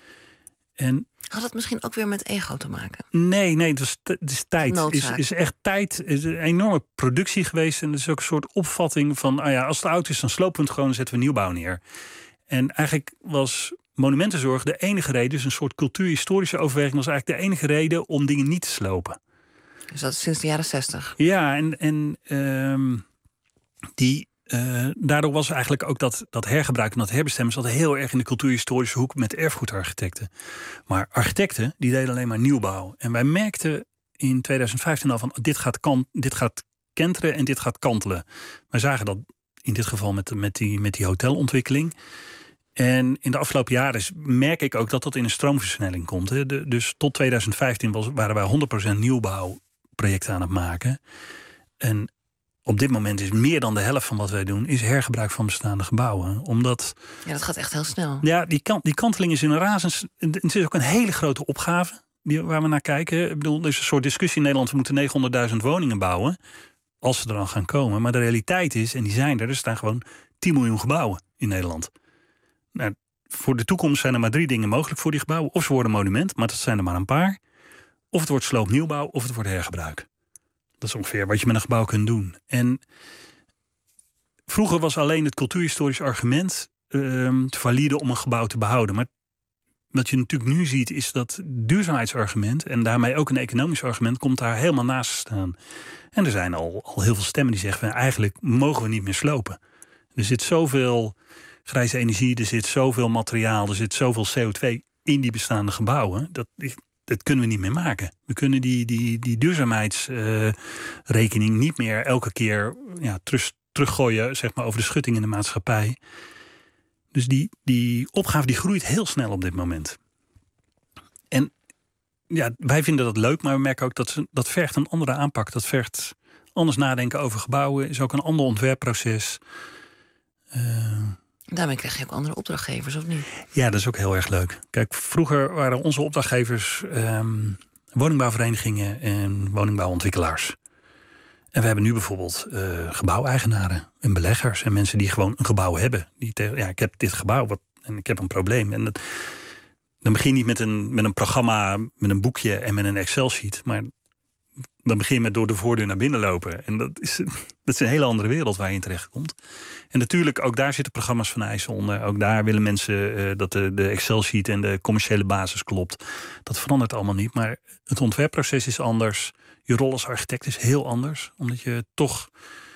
E: En
D: had het misschien ook weer met ego te maken?
E: Nee, nee, het is, het is tijd. Het is, is echt tijd. Het is een enorme productie geweest. En het is ook een soort opvatting van, ah ja, als het oud is, dan slopen we het gewoon en zetten we nieuwbouw neer. En eigenlijk was monumentenzorg de enige reden, dus een soort cultuurhistorische overweging, was eigenlijk de enige reden om dingen niet te slopen.
D: Dus dat is sinds de jaren zestig?
E: Ja, en, en um, die. Uh, daardoor was eigenlijk ook dat, dat hergebruik en dat herbestemmen zat heel erg in de cultuurhistorische hoek met erfgoedarchitecten. Maar architecten die deden alleen maar nieuwbouw. En wij merkten in tweeduizend vijftien al van dit gaat, kan, dit gaat kenteren en dit gaat kantelen. Wij zagen dat in dit geval met, met, die, met die hotelontwikkeling. En in de afgelopen jaren merk ik ook dat dat in een stroomversnelling komt. Hè. De, dus tot tweeduizend vijftien was, waren wij honderd procent nieuwbouwprojecten aan het maken. En op dit moment is meer dan de helft van wat wij doen is hergebruik van bestaande gebouwen. Omdat
D: ja, dat gaat echt heel snel.
E: Ja, die, kant, die kanteling is in een razens. Het is ook een hele grote opgave die, waar we naar kijken. Ik bedoel, er is een soort discussie in Nederland. We moeten negenhonderdduizend woningen bouwen. Als ze er dan gaan komen. Maar de realiteit is, en die zijn er, er staan gewoon tien miljoen gebouwen in Nederland. Nou, voor de toekomst zijn er maar drie dingen mogelijk voor die gebouwen. Of ze worden monument, maar dat zijn er maar een paar. Of het wordt sloopnieuwbouw, of het wordt hergebruik. Dat is ongeveer wat je met een gebouw kunt doen. En vroeger was alleen het cultuurhistorisch argument um, te valide om een gebouw te behouden. Maar wat je natuurlijk nu ziet is dat duurzaamheidsargument en daarmee ook een economisch argument komt daar helemaal naast te staan. En er zijn al, al heel veel stemmen die zeggen van eigenlijk mogen we niet meer slopen. Er zit zoveel grijze energie, er zit zoveel materiaal, er zit zoveel C O twee in die bestaande gebouwen. Dat, dat kunnen we niet meer maken. We kunnen die, die, die duurzaamheidsrekening uh, niet meer elke keer ja, terug, teruggooien zeg maar, over de schutting in de maatschappij. Dus die, die opgave die groeit heel snel op dit moment. En ja, wij vinden dat leuk, maar we merken ook dat ze, dat vergt een andere aanpak. Dat vergt anders nadenken over gebouwen. Is ook een ander ontwerpproces. Uh,
D: Daarmee krijg je ook andere opdrachtgevers, of niet?
E: Ja, dat is ook heel erg leuk. Kijk, vroeger waren onze opdrachtgevers um, woningbouwverenigingen en woningbouwontwikkelaars. En we hebben nu bijvoorbeeld uh, gebouweigenaren en beleggers en mensen die gewoon een gebouw hebben. Die tegen, ja, ik heb dit gebouw wat, en ik heb een probleem. En dat, dan begin je niet met een, met een programma, met een boekje en met een Excel-sheet. Maar dan begin je met door de voordeur naar binnen lopen. En dat is, dat is een hele andere wereld waar je in terecht komt. En natuurlijk, ook daar zitten programma's van eisen onder. Ook daar willen mensen uh, dat de, de Excel-sheet en de commerciële basis klopt. Dat verandert allemaal niet. Maar het ontwerpproces is anders. Je rol als architect is heel anders. Omdat je toch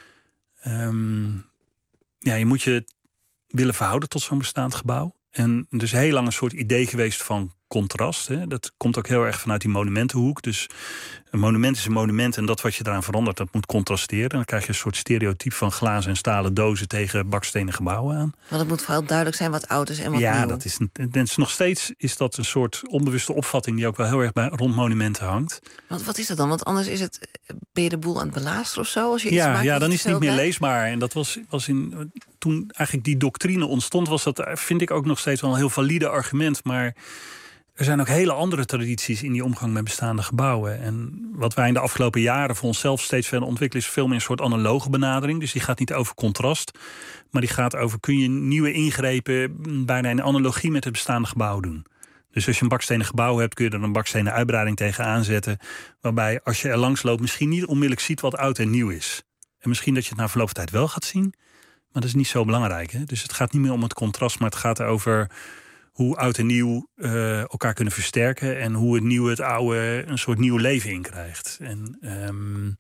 E: Um, ja, je moet je willen verhouden tot zo'n bestaand gebouw. En dus heel lang een soort idee geweest van contrast. Hè. Dat komt ook heel erg vanuit die monumentenhoek. Dus een monument is een monument en dat wat je eraan verandert, dat moet contrasteren. Dan krijg je een soort stereotype van glazen en stalen dozen tegen bakstenen gebouwen aan.
D: Want het moet vooral duidelijk zijn wat oud is en wat
E: ja,
D: nieuw.
E: dat is, dat is nog steeds is dat een soort onbewuste opvatting die ook wel heel erg bij, rond monumenten hangt.
D: Want wat is dat dan? Want anders is het, ben je de boel aan het belasteren of zo? Als je iets
E: Ja,
D: maakt
E: ja,
D: dat
E: dan
D: je
E: is het niet
D: veel
E: meer
D: blijft?
E: leesbaar. En dat was, was in, toen eigenlijk die doctrine ontstond, was dat, vind ik ook nog steeds wel een heel valide argument. Maar er zijn ook hele andere tradities in die omgang met bestaande gebouwen. En wat wij in de afgelopen jaren voor onszelf steeds verder ontwikkelen, is veel meer een soort analoge benadering. Dus die gaat niet over contrast, maar die gaat over, kun je nieuwe ingrepen bijna in analogie met het bestaande gebouw doen. Dus als je een bakstenen gebouw hebt, kun je er een bakstenen uitbreiding tegen aanzetten, waarbij als je er langs loopt misschien niet onmiddellijk ziet wat oud en nieuw is. En misschien dat je het na verloop van tijd wel gaat zien, maar dat is niet zo belangrijk. Hè? Dus het gaat niet meer om het contrast, maar het gaat over hoe oud en nieuw uh, elkaar kunnen versterken en hoe het nieuwe het oude een soort nieuw leven in krijgt. En um,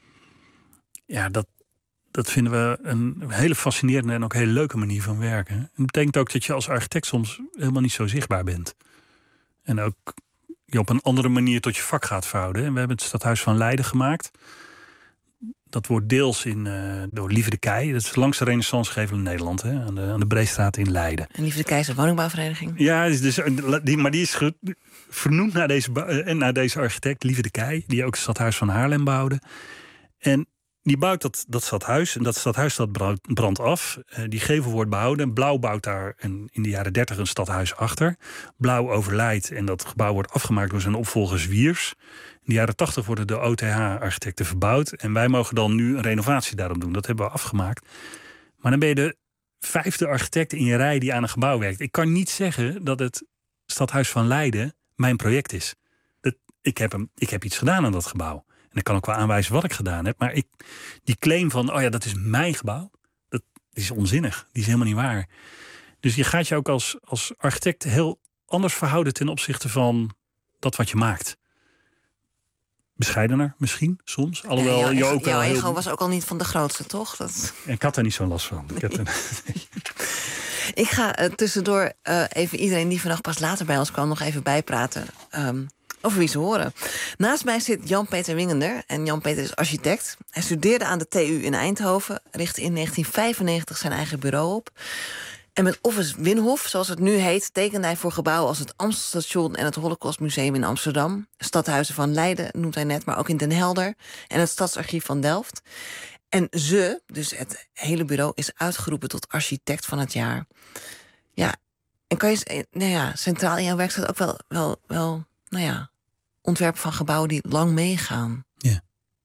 E: ja, dat, dat vinden we een hele fascinerende en ook hele leuke manier van werken. En dat betekent ook dat je als architect soms helemaal niet zo zichtbaar bent. En ook je op een andere manier tot je vak gaat verhouden. En we hebben het Stadhuis van Leiden gemaakt. Dat wordt deels in, uh, door Lieve de Kei. Dat is de langste renaissancegevel in Nederland. Hè, aan, de, aan de Breestraat in Leiden.
D: En Lieve de Kei is een woningbouwvereniging?
E: Ja, dus, die, maar die is ge, vernoemd naar deze, uh, naar deze architect, Lieve de Kei. Die ook het Stadhuis van Haarlem bouwde. En die bouwt dat, dat stadhuis. En dat stadhuis dat brandt af. Uh, die gevel wordt behouden. Blauw bouwt daar een, in de jaren dertig een stadhuis achter. Blauw overlijdt en dat gebouw wordt afgemaakt door zijn opvolger Zwiers. In de jaren tachtig worden de O T H-architecten verbouwd. En wij mogen dan nu een renovatie daarop doen. Dat hebben we afgemaakt. Maar dan ben je de vijfde architect in je rij die aan een gebouw werkt. Ik kan niet zeggen dat het Stadhuis van Leiden mijn project is. Dat, ik, heb hem, ik heb iets gedaan aan dat gebouw. En ik kan ook wel aanwijzen wat ik gedaan heb. Maar ik, die claim van, oh ja, dat is mijn gebouw. Dat is onzinnig. Die is helemaal niet waar. Dus je gaat je ook als, als architect heel anders verhouden ten opzichte van dat wat je maakt. Bescheidener misschien, soms. Alhoewel
D: ja,
E: je
D: jouw,
E: ook
D: jouw
E: wel heel...
D: ego was ook al niet van de grootste, toch? Dat...
E: Ik had er niet zo'n last van. Ik, heb er...
D: ik ga uh, tussendoor uh, even iedereen die vannacht pas later bij ons kwam nog even bijpraten um, over wie ze horen. Naast mij zit Jan-Peter Wingender. En Jan-Peter is architect. Hij studeerde aan de T U in Eindhoven. Richtte in negentien vijfennegentig zijn eigen bureau op. En met Office Winhof, zoals het nu heet, tekende hij voor gebouwen als het Amstelstation en het Holocaustmuseum in Amsterdam. Stadhuizen van Leiden noemt hij net, maar ook in Den Helder. En het Stadsarchief van Delft. En ze, dus het hele bureau, is uitgeroepen tot architect van het jaar. Ja, en kan je, nou ja, centraal in jouw werk staat ook wel, wel, wel, nou ja, ontwerpen van gebouwen die lang meegaan.
E: Ja,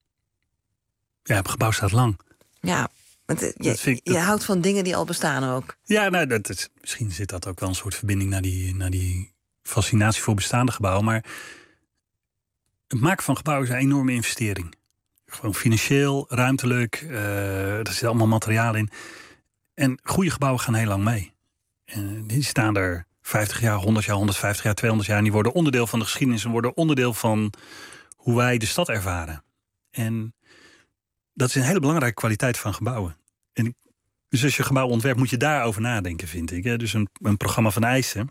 E: ja, het gebouw staat lang.
D: Ja. Want je, je, je dat... houdt van dingen die al bestaan ook.
E: Ja, nou, dat is, misschien zit dat ook wel een soort verbinding naar die, naar die fascinatie voor bestaande gebouwen. Maar het maken van gebouwen is een enorme investering. Gewoon financieel, ruimtelijk, uh, er zit allemaal materiaal in. En goede gebouwen gaan heel lang mee. En die staan er vijftig jaar, honderd jaar, honderdvijftig jaar, tweehonderd jaar. En die worden onderdeel van de geschiedenis en worden onderdeel van hoe wij de stad ervaren. En dat is een hele belangrijke kwaliteit van gebouwen. En dus als je gebouw ontwerpt, moet je daarover nadenken, vind ik. Hè? Dus een, een programma van eisen,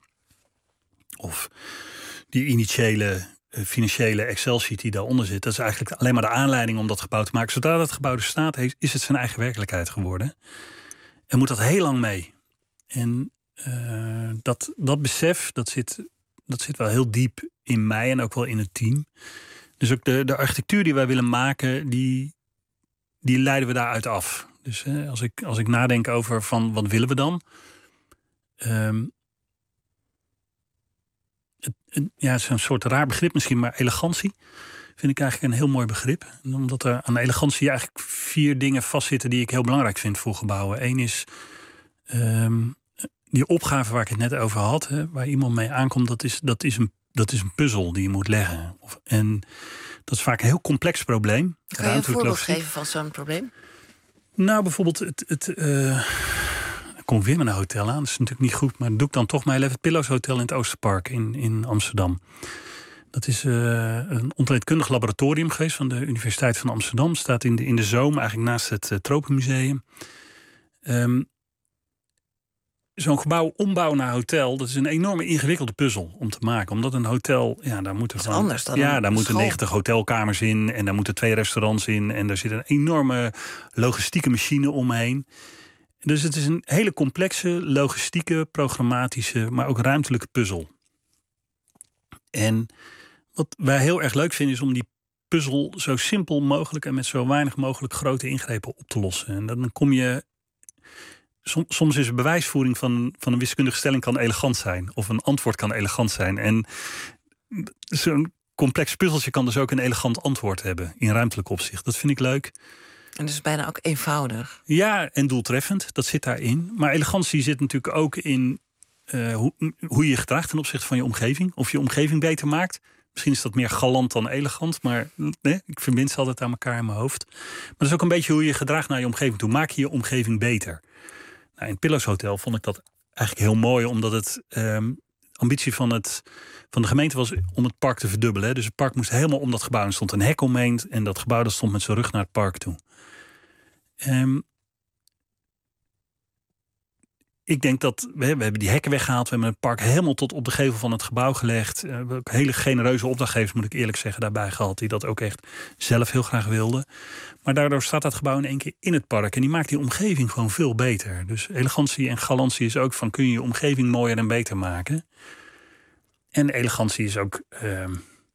E: of die initiële uh, financiële Excel-sheet die daaronder zit, dat is eigenlijk alleen maar de aanleiding om dat gebouw te maken. Zodra dat gebouw er staat, is het zijn eigen werkelijkheid geworden. En moet dat heel lang mee. En uh, dat, dat besef, dat zit, dat zit wel heel diep in mij en ook wel in het team. Dus ook de, de architectuur die wij willen maken, die... die leiden we daaruit af. Dus hè, als, ik, als ik nadenk over van wat willen we dan? Um, het, het, ja, het is een soort raar begrip misschien, maar elegantie vind ik eigenlijk een heel mooi begrip. Omdat er aan elegantie eigenlijk vier dingen vastzitten die ik heel belangrijk vind voor gebouwen. Eén is um, die opgave waar ik het net over had, hè, waar iemand mee aankomt, dat is, dat is, een, dat is een puzzel die je moet leggen. Of, en dat is vaak een heel complex probleem.
D: Kan je een voorbeeld geven van zo'n probleem?
E: Nou, bijvoorbeeld het... het uh, dan kom ik weer met een hotel aan. Dat is natuurlijk niet goed, maar dat doe ik dan toch maar even. Het Pillows Hotel in het Oosterpark in, in Amsterdam. Dat is uh, een ontleedkundig laboratorium geweest van de Universiteit van Amsterdam. Staat in de, in de Zoom, eigenlijk naast het uh, Tropenmuseum. Um, zo'n gebouw ombouwen naar hotel, dat is een enorme ingewikkelde puzzel om te maken. Omdat een hotel, ja, daar moeten
D: gewoon, anders dan
E: ja,
D: een
E: daar moeten
D: school.
E: negentig hotelkamers in en daar moeten twee restaurants in en daar zit een enorme logistieke machine omheen. Dus het is een hele complexe logistieke, programmatische, maar ook ruimtelijke puzzel. En wat wij heel erg leuk vinden is om die puzzel zo simpel mogelijk en met zo weinig mogelijk grote ingrepen op te lossen. En dan kom je. Soms is een bewijsvoering van, van een wiskundige stelling kan elegant zijn. Of een antwoord kan elegant zijn. En zo'n complex puzzeltje kan dus ook een elegant antwoord hebben. In ruimtelijk opzicht. Dat vind ik leuk.
D: En dus bijna ook eenvoudig.
E: Ja, en doeltreffend. Dat zit daarin. Maar elegantie zit natuurlijk ook in uh, hoe, hoe je je gedraagt ten opzichte van je omgeving. Of je omgeving beter maakt. Misschien is dat meer galant dan elegant. Maar nee, ik verbind ze altijd aan elkaar in mijn hoofd. Maar dat is ook een beetje hoe je je gedraagt naar je omgeving toe. Maak je je omgeving beter. Nou, in Pillows Hotel vond ik dat eigenlijk heel mooi, omdat het um, ambitie van, het, van de gemeente was om het park te verdubbelen. Hè. Dus het park moest helemaal om dat gebouw. Er stond een hek omheen en dat gebouw dat stond met zijn rug naar het park toe. Um, ik denk dat we, we hebben die hekken weggehaald. We hebben het park helemaal tot op de gevel van het gebouw gelegd. We hebben ook hele genereuze opdrachtgevers, moet ik eerlijk zeggen, daarbij gehad. Die dat ook echt zelf heel graag wilden. Maar daardoor staat dat gebouw in één keer in het park. En die maakt die omgeving gewoon veel beter. Dus elegantie en galantie is ook van, kun je je omgeving mooier en beter maken. En elegantie is ook uh,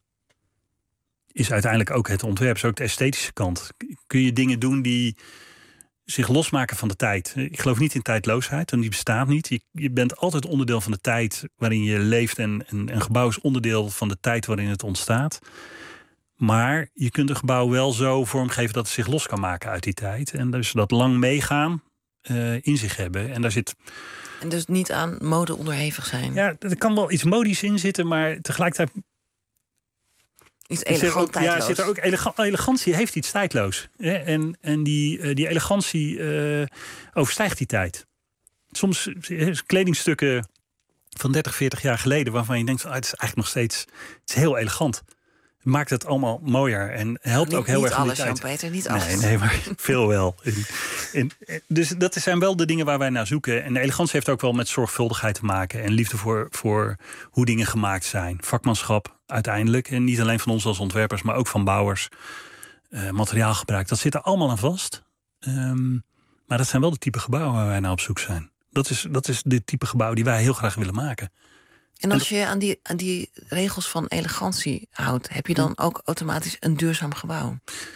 E: is uiteindelijk ook het ontwerp. Is ook de esthetische kant. Kun je dingen doen die zich losmaken van de tijd. Ik geloof niet in tijdloosheid, want die bestaat niet. Je, je bent altijd onderdeel van de tijd waarin je leeft. En, en een gebouw is onderdeel van de tijd waarin het ontstaat. Maar je kunt een gebouw wel zo vormgeven dat het zich los kan maken uit die tijd. En dus dat lang meegaan uh, in zich hebben. En daar zit.
D: En dus niet aan mode onderhevig zijn.
E: Ja, er kan wel iets modisch in zitten, maar tegelijkertijd.
D: Iets elegant tijdloos.
E: Ja, zit er ook elega- elegantie heeft iets tijdloos. Hè? En, en die, uh, die elegantie uh, overstijgt die tijd. Soms uh, kledingstukken van dertig, veertig jaar geleden waarvan je denkt, ah, het is eigenlijk nog steeds het is heel elegant. Maakt het allemaal mooier en helpt
D: niet,
E: ook heel
D: niet
E: erg.
D: Alles,
E: in die tijd.
D: Jan-Peter, niet alles.
E: Nee, nee, maar veel wel. En, en, dus dat zijn wel de dingen waar wij naar zoeken. En de elegantie heeft ook wel met zorgvuldigheid te maken. En liefde voor, voor hoe dingen gemaakt zijn. Vakmanschap uiteindelijk. En niet alleen van ons als ontwerpers, maar ook van bouwers. Uh, materiaalgebruik. Dat zit er allemaal aan vast. Um, maar dat zijn wel de type gebouwen waar wij naar op zoek zijn. Dat is, dat is de type gebouw die wij heel graag willen maken.
D: En als je aan die, aan die regels van elegantie houdt, heb je dan ook automatisch een duurzaam gebouw?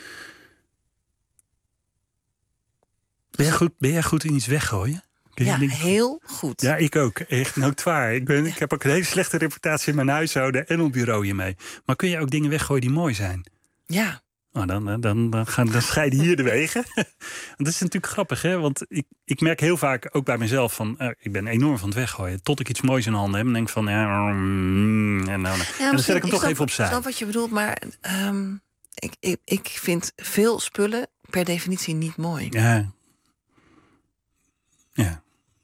E: Ben jij goed, ben jij goed in iets weggooien? Kun je
D: Ja,
E: dingen...
D: heel goed.
E: Ja, ik ook. Echt notoir. Ik, ben, ik heb ook een hele slechte reputatie in mijn huishouden en op bureau hiermee. Maar kun je ook dingen weggooien die mooi zijn?
D: Ja.
E: Nou, dan, dan, dan, gaan, dan scheiden hier de wegen. Dat is natuurlijk grappig, hè? Want ik, ik merk heel vaak, ook bij mezelf, van uh, ik ben enorm van het weggooien. Tot ik iets moois in handen heb en denk van, ja, mm, en, nou,
D: ja
E: en dan zet ik hem toch
D: snap,
E: even opzij.
D: Ik snap wat je bedoelt, maar um, ik, ik, ik vind veel spullen per definitie niet mooi.
E: Ja. Ja.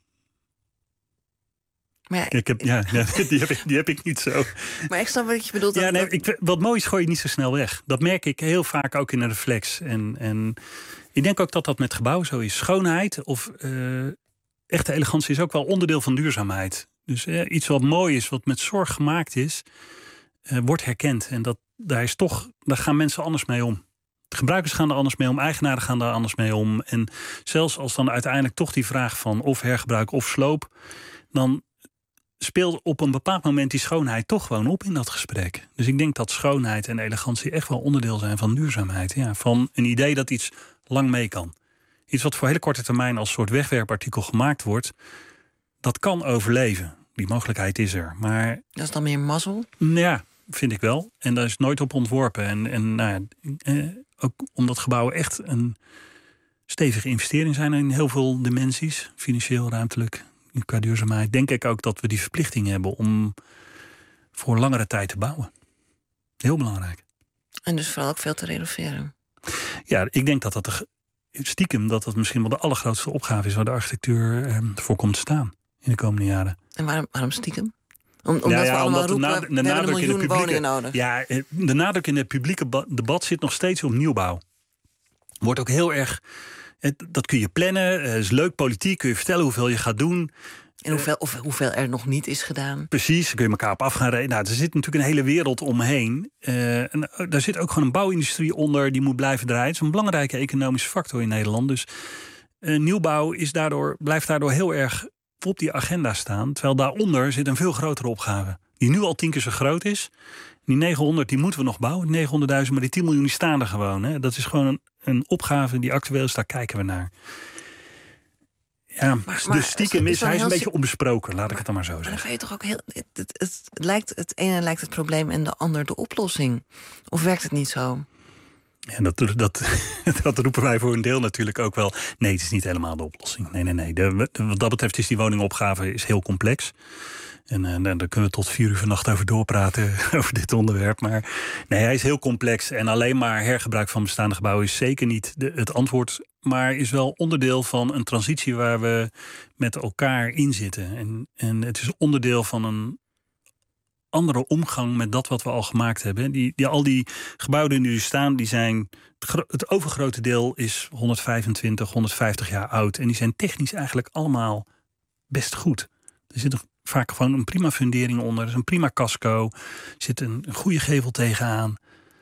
D: Maar ja,
E: ik heb, ja, ja die, heb ik, die heb ik niet zo.
D: Maar ik snap wat je bedoelt.
E: Ja,
D: dat,
E: nee,
D: dat...
E: ik, wat mooi is, gooi je niet zo snel weg. Dat merk ik heel vaak ook in een reflex. En, en ik denk ook dat dat met gebouwen zo is. Schoonheid of uh, echte elegantie is ook wel onderdeel van duurzaamheid. Dus uh, iets wat mooi is, wat met zorg gemaakt is, uh, wordt herkend. En dat, daar, is toch, daar gaan mensen anders mee om. De gebruikers gaan er anders mee om, eigenaren gaan daar anders mee om. En zelfs als dan uiteindelijk toch die vraag van of hergebruik of sloop, dan speelt op een bepaald moment die schoonheid toch gewoon op in dat gesprek. Dus ik denk dat schoonheid en elegantie echt wel onderdeel zijn van duurzaamheid. Ja, van een idee dat iets lang mee kan. Iets wat voor hele korte termijn als soort wegwerpartikel gemaakt wordt, dat kan overleven. Die mogelijkheid is er. Maar
D: dat is dan meer mazzel?
E: Ja, vind ik wel. En daar is nooit op ontworpen. En, en nou ja, eh, ook omdat gebouwen echt een stevige investering zijn in heel veel dimensies. Financieel, ruimtelijk, qua duurzaamheid. Denk ik ook dat we die verplichting hebben om voor langere tijd te bouwen. Heel belangrijk.
D: En dus vooral ook veel te renoveren.
E: Ja, ik denk dat dat de, stiekem dat dat misschien wel de allergrootste opgave is waar de architectuur eh, voor komt te staan in de komende jaren.
D: En waarom, waarom stiekem? Om, omdat
E: ja, ja,
D: we allemaal
E: omdat
D: roepen,
E: de, na, de
D: we hebben een miljoen
E: publieke,
D: woningen nodig.
E: Ja, de nadruk in het publieke debat zit nog steeds op nieuwbouw. Wordt ook heel erg, dat kun je plannen, is leuk politiek, kun je vertellen hoeveel je gaat doen.
D: En hoeveel, of hoeveel er nog niet is gedaan.
E: Precies, daar kun je elkaar op af gaan rijden. Nou, er zit natuurlijk een hele wereld omheen. Uh, en daar zit ook gewoon een bouwindustrie onder die moet blijven draaien. Het is een belangrijke economische factor in Nederland. Dus uh, nieuwbouw is daardoor, blijft daardoor heel erg op die agenda staan. Terwijl daaronder zit een veel grotere opgave. Die nu al tien keer zo groot is. Die negenhonderd die moeten we nog bouwen. negenhonderdduizend, maar die tien miljoen die staan er gewoon. Hè. Dat is gewoon een, een opgave die actueel is. Daar kijken we naar. Ja, maar, maar, dus stiekem is, is hij is een beetje onbesproken, laat maar, ik het dan maar zo zeggen.
D: Maar dan ga je toch ook heel. Het, het, het, lijkt, het ene lijkt het probleem en de ander de oplossing. Of werkt het niet zo?
E: Ja, dat, dat, dat roepen wij voor een deel natuurlijk ook wel. Nee, het is niet helemaal de oplossing. Nee, nee, nee. De, de, wat dat betreft is die woningopgave is heel complex. En uh, daar kunnen we tot vier uur vannacht over doorpraten, over dit onderwerp. Maar nee, hij is heel complex. En alleen maar hergebruik van bestaande gebouwen is zeker niet de, het antwoord. Maar is wel onderdeel van een transitie waar we met elkaar in zitten. En, en het is onderdeel van een andere omgang met dat wat we al gemaakt hebben. Die, die, al die gebouwen die nu staan, die zijn. Het overgrote deel is honderdvijfentwintig, honderdvijftig jaar oud. En die zijn technisch eigenlijk allemaal best goed. Er zit nog vaak gewoon een prima fundering onder. Er is een prima casco. Er zit een, een goede gevel tegenaan.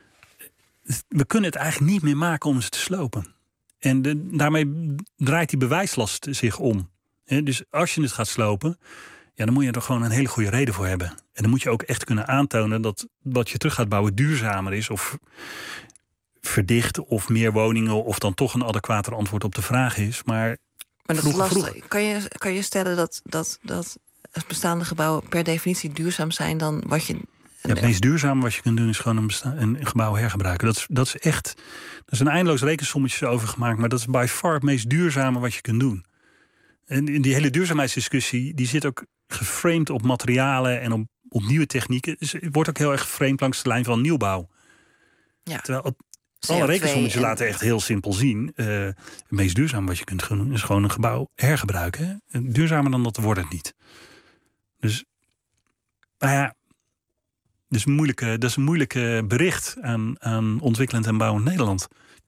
E: We kunnen het eigenlijk niet meer maken om ze te slopen. En de, daarmee draait die bewijslast zich om. He, dus als je het gaat slopen, ja, dan moet je er gewoon een hele goede reden voor hebben. En dan moet je ook echt kunnen aantonen dat wat je terug gaat bouwen duurzamer is. Of verdicht, of meer woningen, of dan toch een adequater antwoord op de vraag is. Maar,
D: maar dat
E: vroeg,
D: is lastig.
E: Vroeg...
D: Kan je, kan je stellen dat, dat, dat bestaande gebouwen per definitie duurzaam zijn dan wat je.
E: Ja, het meest duurzame wat je kunt doen is gewoon een, besta- een gebouw hergebruiken. Dat is, dat is echt. Er is een eindeloos rekensommetje over gemaakt, maar dat is by far het meest duurzame wat je kunt doen. En die hele duurzaamheidsdiscussie die zit ook geframed op materialen en op, op nieuwe technieken. Dus het wordt ook heel erg geframed langs de lijn van nieuwbouw. Ja. Terwijl het, alle rekensommetjes en... laten echt heel simpel zien. Uh, het meest duurzaam wat je kunt doen is gewoon een gebouw hergebruiken. Hè? Duurzamer dan dat wordt het niet. Dus, nou ja. Dus een moeilijke, dat is een moeilijke bericht aan, aan ontwikkelend en bouwend Nederland.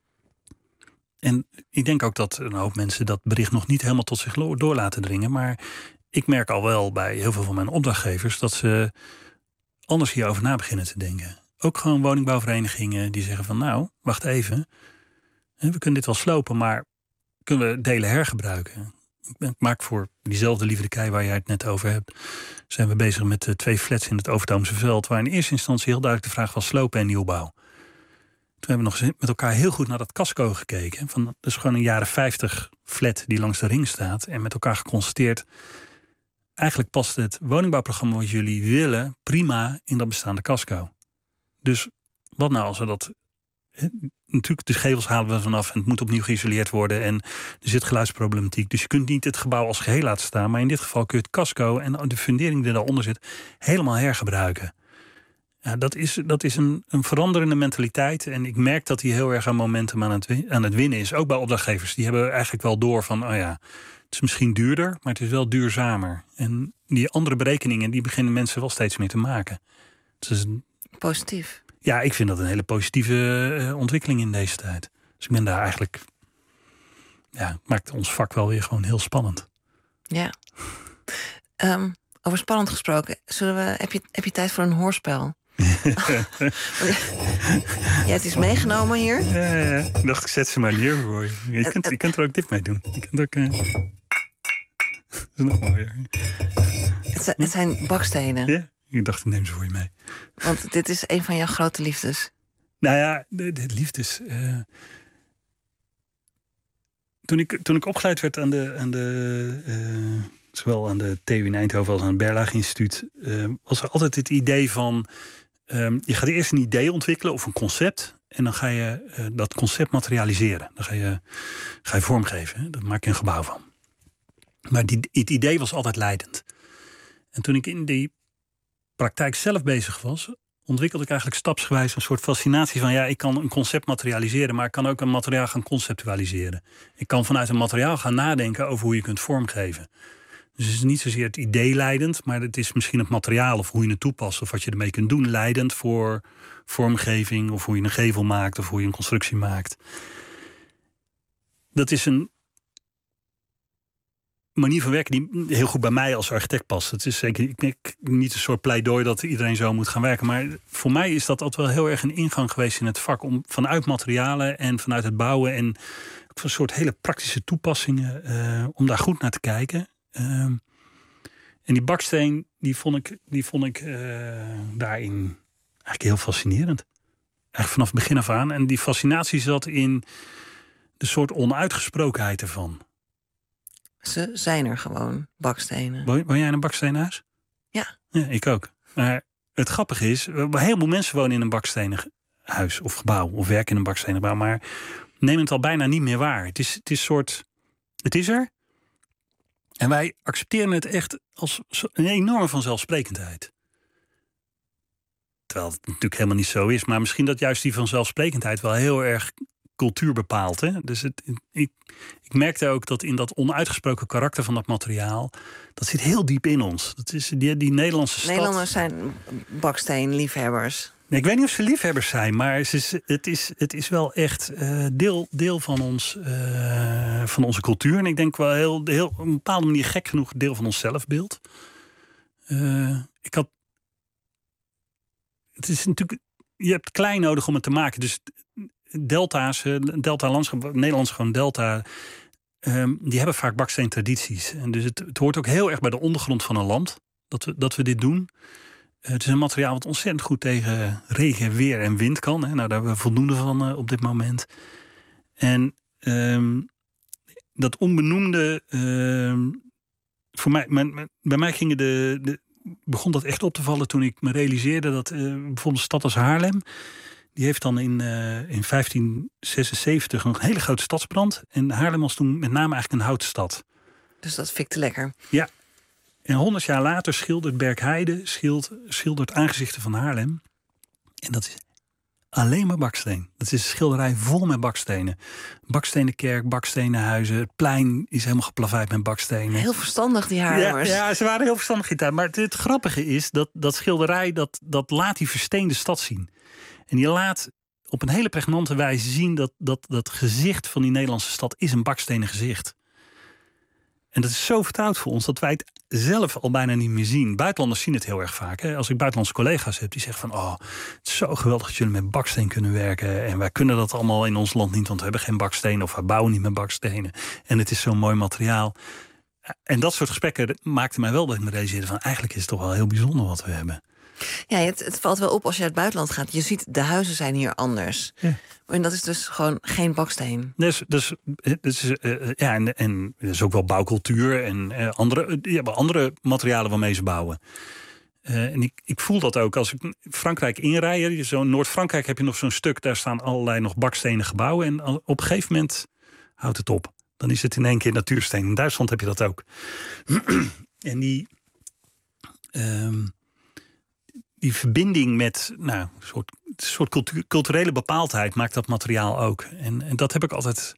E: En ik denk ook dat een hoop mensen dat bericht nog niet helemaal tot zich door laten dringen. Maar ik merk al wel bij heel veel van mijn opdrachtgevers dat ze anders hierover na beginnen te denken. Ook gewoon woningbouwverenigingen die zeggen van nou, wacht even. We kunnen dit wel slopen, maar kunnen we delen hergebruiken? Ik maak voor diezelfde Lieverderkei waar jij het net over hebt, zijn we bezig met uh, twee flats in het Overtoomse Veld, waar in eerste instantie heel duidelijk de vraag was slopen en nieuwbouw. Toen hebben we nog met elkaar heel goed naar dat casco gekeken. Van, dat is gewoon een jaren vijftig flat die langs de ring staat. En met elkaar geconstateerd, eigenlijk past het woningbouwprogramma wat jullie willen prima in dat bestaande casco. Dus wat nou als we dat... He, natuurlijk, de gevels halen we vanaf en het moet opnieuw geïsoleerd worden. En er zit geluidsproblematiek. Dus je kunt niet het gebouw als geheel laten staan. Maar in dit geval kun je het casco en de fundering die daaronder zit helemaal hergebruiken. Ja, dat is, dat is een, een veranderende mentaliteit. En ik merk dat die heel erg aan momentum aan het, aan het winnen is. Ook bij opdrachtgevers. Die hebben eigenlijk wel door van, oh ja, het is misschien duurder, maar het is wel duurzamer. En die andere berekeningen, die beginnen mensen wel steeds meer te maken. Het is een...
D: Positief.
E: Ja, ik vind dat een hele positieve uh, ontwikkeling in deze tijd. Dus ik ben daar eigenlijk... Ja, het maakt ons vak wel weer gewoon heel spannend.
D: Ja. Um, over spannend gesproken, zullen we, heb, je, heb je tijd voor een hoorspel? Ja, het is meegenomen hier.
E: Ja, ja, ja. Ik dacht, ik zet ze maar neer voor je. Je kunt, je kunt er ook dit mee doen. Je kunt ook... Uh... Dat is nog mooier.
D: Het zijn, het zijn bakstenen.
E: Ja, ik dacht, ik neem ze voor je mee.
D: Want dit is een van jouw grote liefdes.
E: Nou ja, de, de liefdes... Uh... Toen, ik, toen ik opgeleid werd aan de... Aan de uh... zowel aan de T U in Eindhoven als aan het Berlage Instituut, uh, was er altijd het idee van, um, je gaat eerst een idee ontwikkelen of een concept en dan ga je uh, dat concept materialiseren. Dan ga je, ga je vormgeven, hè? Daar maak je een gebouw van. Maar die, het idee was altijd leidend. En toen ik in die praktijk zelf bezig was, ontwikkelde ik eigenlijk stapsgewijs een soort fascinatie van, ja, ik kan een concept materialiseren, maar ik kan ook een materiaal gaan conceptualiseren. Ik kan vanuit een materiaal gaan nadenken over hoe je kunt vormgeven. Dus het is niet zozeer het idee leidend, maar het is misschien het materiaal of hoe je het toepast of wat je ermee kunt doen leidend voor vormgeving of hoe je een gevel maakt of hoe je een constructie maakt. Dat is een manier van werken die heel goed bij mij als architect past. Het is zeker ik, ik, niet een soort pleidooi dat iedereen zo moet gaan werken. Maar voor mij is dat altijd wel heel erg een ingang geweest in het vak. Om vanuit materialen en vanuit het bouwen en een soort hele praktische toepassingen. Uh, om daar goed naar te kijken. Uh, en die baksteen, die vond ik, die vond ik uh, daarin eigenlijk heel fascinerend. Eigenlijk vanaf het begin af aan. En die fascinatie zat in de soort onuitgesprokenheid ervan.
D: Ze zijn er gewoon, bakstenen.
E: Woon, woon jij in een baksteenhuis?
D: Ja.
E: Ja, ik ook. Maar het grappige is, heel veel mensen wonen in een bakstenen huis of gebouw. Of werken in een bakstenen gebouw. Maar nemen het al bijna niet meer waar. Het is, het is soort, het is er. En wij accepteren het echt als een enorme vanzelfsprekendheid. Terwijl het natuurlijk helemaal niet zo is. Maar misschien dat juist die vanzelfsprekendheid wel heel erg cultuur bepaalt. Hè? Dus het, ik, ik merkte ook dat in dat onuitgesproken karakter van dat materiaal, dat zit heel diep in ons. Dat is die, die Nederlandse stad.
D: Nederlanders zijn baksteenliefhebbers.
E: Nee, ik weet niet of ze liefhebbers zijn, maar het is, het is, het is wel echt uh, deel, deel van, ons, uh, van onze cultuur. En ik denk wel heel, heel op een bepaalde manier gek genoeg deel van ons zelfbeeld. Uh, ik had. Het is natuurlijk. Je hebt klein nodig om het te maken. Dus delta's, delta landschap, Nederlands gewoon delta, um, die hebben vaak baksteentradities. En dus het, het hoort ook heel erg bij de ondergrond van een land dat we, dat we dit doen. Uh, het is een materiaal wat ontzettend goed tegen regen, weer en wind kan. Hè. Nou, daar hebben we voldoende van uh, op dit moment. En um, dat onbenoemde, uh, voor mij, mijn, mijn, bij mij gingen de, de, begon dat echt op te vallen toen ik me realiseerde dat uh, bijvoorbeeld een stad als Haarlem, die heeft dan in, uh, in vijftien zesenzeventig nog een hele grote stadsbrand. En Haarlem was toen met name eigenlijk een houtstad.
D: Dus dat fikte lekker.
E: Ja. En honderd jaar later schildert Berkheide schildert, schildert aangezichten van Haarlem. En dat is alleen maar baksteen. Dat is een schilderij vol met bakstenen. Bakstenen kerk, bakstenen huizen. Het plein is helemaal geplaveid met bakstenen.
D: Heel verstandig, die Haarlemmers.
E: Ja, ja, ze waren heel verstandig in tijd. Maar het, het grappige is dat dat schilderij, dat, dat laat die versteende stad zien. En die laat op een hele pregnante wijze zien dat, dat dat gezicht van die Nederlandse stad is een bakstenen gezicht. En dat is zo vertrouwd voor ons dat wij het zelf al bijna niet meer zien. Buitenlanders zien het heel erg vaak. Hè? Als ik buitenlandse collega's heb die zeggen van, oh, het is zo geweldig dat jullie met baksteen kunnen werken. En wij kunnen dat allemaal in ons land niet, want we hebben geen baksteen of we bouwen niet met bakstenen. En het is zo'n mooi materiaal. En dat soort gesprekken maakte mij wel dat ik me realiseerde van, eigenlijk is het toch wel heel bijzonder wat we hebben.
D: Ja, het, het valt wel op als je naar het buitenland gaat. Je ziet, de huizen zijn hier anders. Ja. En dat is dus gewoon geen baksteen.
E: Dus, dus, dus, uh, ja, en, en er is ook wel bouwcultuur en uh, andere, ja, andere materialen waarmee ze bouwen. Uh, en ik, ik voel dat ook als ik Frankrijk inrij. Zo in Noord-Frankrijk heb je nog zo'n stuk, daar staan allerlei nog bakstenen gebouwen. En op een gegeven moment houdt het op. Dan is het in één keer natuursteen. In Duitsland heb je dat ook. En die... Um, Die verbinding met nou, een soort, een soort cultu- culturele bepaaldheid maakt dat materiaal ook. En, en dat heb ik altijd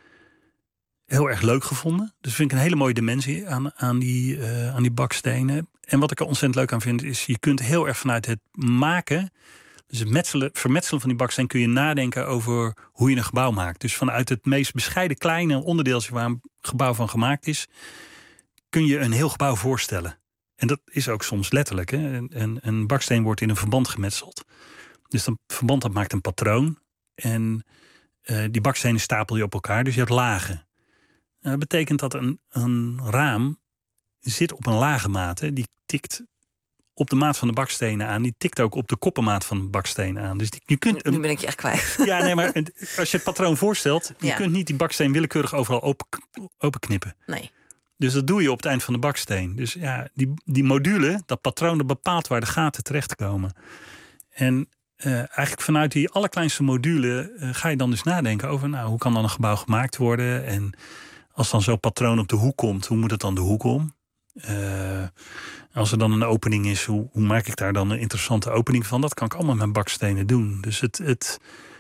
E: heel erg leuk gevonden. Dus vind ik een hele mooie dimensie aan, aan, die, uh, aan die bakstenen. En wat ik er ontzettend leuk aan vind is, je kunt heel erg vanuit het maken, dus het metselen, vermetselen van die baksteen, kun je nadenken over hoe je een gebouw maakt. Dus vanuit het meest bescheiden kleine onderdeeltje waar een gebouw van gemaakt is, kun je een heel gebouw voorstellen. En dat is ook soms letterlijk. Hè? Een, een baksteen wordt in een verband gemetseld. Dus dat verband dat maakt een patroon. En uh, die bakstenen stapel je op elkaar. Dus je hebt lagen. Uh, dat betekent dat een, een raam zit op een lage maat. Hè? Die tikt op de maat van de bakstenen aan. Die tikt ook op de koppenmaat van de bakstenen aan. Dus die, je kunt een,
D: nu ben ik je echt kwijt.
E: Ja, nee, maar als je het patroon voorstelt, je
D: ja.
E: kunt niet die baksteen willekeurig overal open, openknippen.
D: Nee. Dus
E: dat doe je op het eind van de baksteen. Dus ja, die, die module, dat patroon, dat bepaalt waar de gaten terechtkomen. En uh, eigenlijk vanuit die allerkleinste module uh, ga je dan dus nadenken over, nou, hoe kan dan een gebouw gemaakt worden? En als dan zo'n patroon op de hoek komt, hoe moet het dan de hoek om? Uh, als er dan een opening is, hoe, hoe maak ik daar dan een interessante opening van? Dat kan ik allemaal met bakstenen doen. Dus het, het,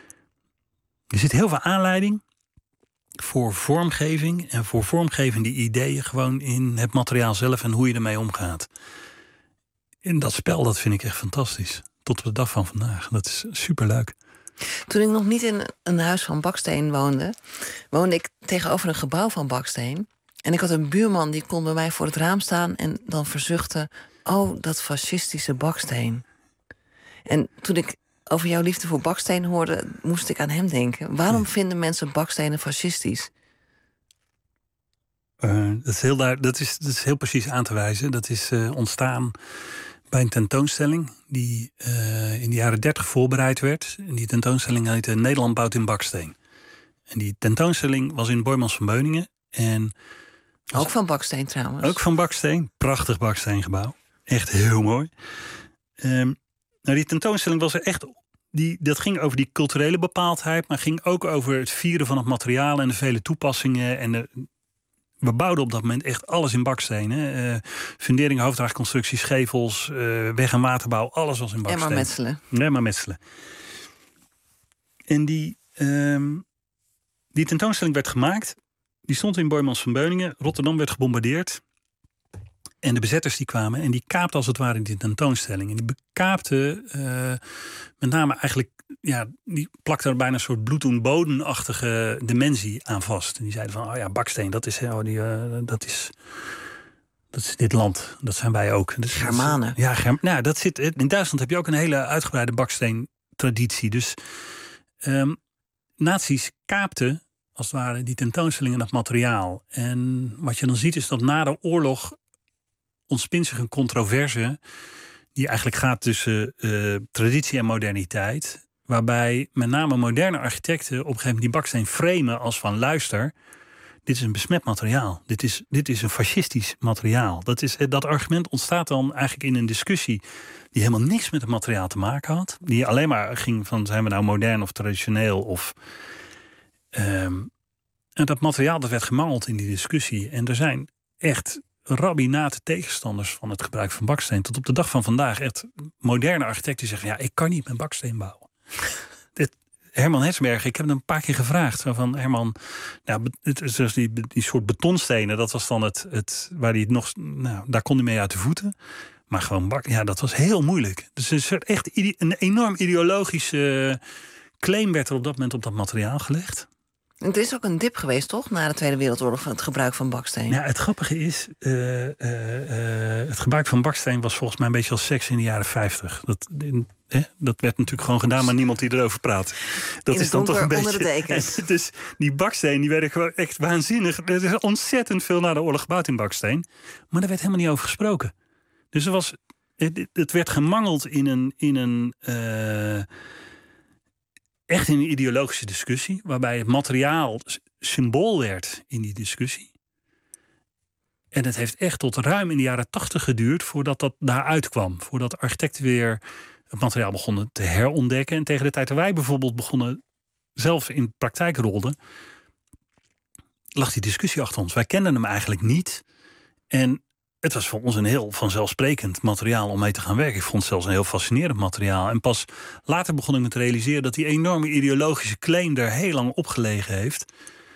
E: er zit heel veel aanleiding voor vormgeving en voor vormgevende ideeën gewoon in het materiaal zelf en hoe je ermee omgaat. En dat spel, dat vind ik echt fantastisch. Tot op de dag van vandaag. Dat is superleuk.
D: Toen ik nog niet in een huis van baksteen woonde, woonde ik tegenover een gebouw van baksteen. En ik had een buurman die kon bij mij voor het raam staan en dan verzuchten: oh, dat fascistische baksteen. En toen ik over jouw liefde voor baksteen hoorde, moest ik aan hem denken. Waarom ja. vinden mensen bakstenen fascistisch?
E: Uh, dat, is heel daar, dat, is, dat is heel precies aan te wijzen. Dat is uh, ontstaan bij een tentoonstelling die uh, in de jaren dertig voorbereid werd. En die tentoonstelling heette Nederland bouwt in baksteen. En die tentoonstelling was in Boijmans van Beuningen. En
D: ook van baksteen trouwens.
E: Ook van baksteen. Prachtig baksteengebouw. Echt heel mooi. Um, nou, die tentoonstelling was er echt. Die, dat ging over die culturele bepaaldheid, maar ging ook over het vieren van het materiaal en de vele toepassingen. En de, we bouwden op dat moment echt alles in baksteen. Hè. Uh, fundering, hoofddraagconstructies, gevels, uh, weg- en waterbouw, alles was in baksteen.
D: En maar metselen.
E: Ja, maar metselen. En die, um, die tentoonstelling werd gemaakt. Die stond in Boijmans van Beuningen. Rotterdam werd gebombardeerd. En de bezetters die kwamen en die kaapten als het ware die tentoonstelling. En die bekaapten uh, met name eigenlijk, ja, die plakten er bijna een soort bloed- en bodemachtige dimensie aan vast. En die zeiden van, oh ja, baksteen, dat is, oh, die, uh, dat is, dat is dit land. Dat zijn wij ook. Dus,
D: Germanen.
E: Ja, Germ- nou, dat zit, in Duitsland heb je ook een hele uitgebreide baksteen-traditie. Dus um, nazi's kaapten als het ware die tentoonstelling en dat materiaal. En wat je dan ziet is dat na de oorlog ontspint zich een controverse die eigenlijk gaat tussen uh, traditie en moderniteit. Waarbij met name moderne architecten op een gegeven moment die baksteen framen als van luister, dit is een besmet materiaal. Dit is, dit is een fascistisch materiaal. Dat, is, dat argument ontstaat dan eigenlijk in een discussie die helemaal niks met het materiaal te maken had. Die alleen maar ging van, zijn we nou modern of traditioneel of Um, en dat materiaal dat werd gemangeld in die discussie. En er zijn echt rabbinate tegenstanders van het gebruik van baksteen. Tot op de dag van vandaag echt moderne architecten die zeggen, ja, ik kan niet met baksteen bouwen. Dit, Herman Hetsberger, ik heb hem een paar keer gevraagd. Zo van, Herman, nou, het is dus die, die soort betonstenen, dat was dan het, het waar hij nog, nou, daar kon hij mee uit de voeten. Maar gewoon bak, ja, dat was heel moeilijk. Dus er is echt een enorm ideologische claim werd er op dat moment op dat materiaal gelegd.
D: Het is ook een dip geweest, toch? Na de Tweede Wereldoorlog van het gebruik van baksteen.
E: Ja, het grappige is, uh, uh, uh, het gebruik van baksteen was volgens mij een beetje als seks in de jaren vijftig. Dat, in, hè, dat werd natuurlijk gewoon gedaan, maar niemand die erover praat. Dat
D: in
E: is dan toch een beetje.
D: Onder de dekens.
E: Dus die baksteen, die werden gewoon echt waanzinnig. Er is ontzettend veel na de oorlog gebouwd in baksteen, maar daar werd helemaal niet over gesproken. Dus er was, het, het werd gemangeld in een, in een uh, echt in een ideologische discussie, waarbij het materiaal symbool werd in die discussie. En het heeft echt tot ruim in de jaren tachtig geduurd voordat dat daaruit kwam. Voordat architecten weer het materiaal begonnen te herontdekken. En tegen de tijd dat wij bijvoorbeeld begonnen, zelf in praktijk rolden, lag die discussie achter ons. Wij kenden hem eigenlijk niet. En het was voor ons een heel vanzelfsprekend materiaal om mee te gaan werken. Ik vond het zelfs een heel fascinerend materiaal. En pas later begon ik me te realiseren dat die enorme ideologische claim er heel lang op gelegen heeft.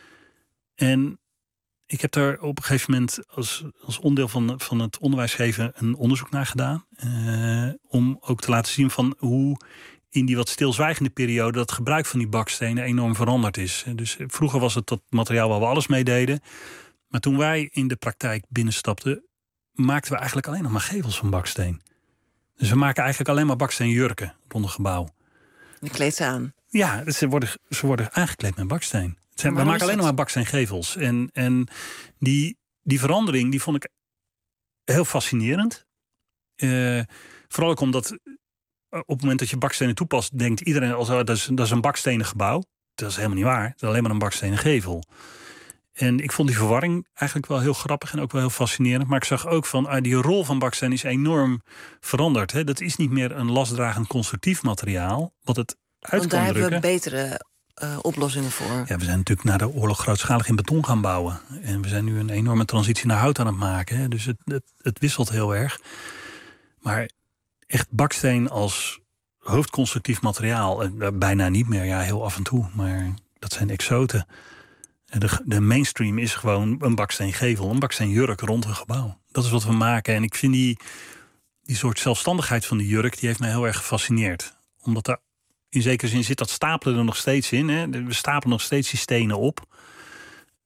E: En ik heb daar op een gegeven moment als, als onderdeel van, van het onderwijsgeven een onderzoek naar gedaan. Uh, om ook te laten zien van hoe in die wat stilzwijgende periode dat gebruik van die bakstenen enorm veranderd is. Dus vroeger was het dat materiaal waar we alles mee deden. Maar toen wij in de praktijk binnenstapten, maakten we eigenlijk alleen nog maar gevels van baksteen. Dus we maken eigenlijk alleen maar baksteenjurken rond een gebouw.
D: Je kleedt ze aan.
E: Ja, ze worden, ze worden aangekleed met baksteen. Zijn, we maken alleen nog maar baksteengevels. En, en die, die verandering die vond ik heel fascinerend. Uh, vooral ook omdat op het moment dat je bakstenen toepast, denkt iedereen al zo, dat is, dat is een bakstenen gebouw. Dat is helemaal niet waar. Het is alleen maar een bakstenen gevel. En ik vond die verwarring eigenlijk wel heel grappig en ook wel heel fascinerend. Maar ik zag ook van, ah, die rol van baksteen is enorm veranderd. Hè. Dat is niet meer een lastdragend constructief materiaal, wat het uit
D: Want daar
E: kan drukken.
D: hebben we betere uh, oplossingen voor.
E: Ja, we zijn natuurlijk na de oorlog grootschalig in beton gaan bouwen. En we zijn nu een enorme transitie naar hout aan het maken. Hè. Dus het, het, het wisselt heel erg. Maar echt baksteen als hoofdconstructief materiaal, uh, bijna niet meer. Ja, heel af en toe. Maar dat zijn exoten. De, de mainstream is gewoon een baksteengevel, een baksteenjurk rond een gebouw. Dat is wat we maken. En ik vind die, die soort zelfstandigheid van die jurk, die heeft mij heel erg gefascineerd. Omdat er in zekere zin zit dat stapelen er nog steeds in. Hè. We stapelen nog steeds die stenen op.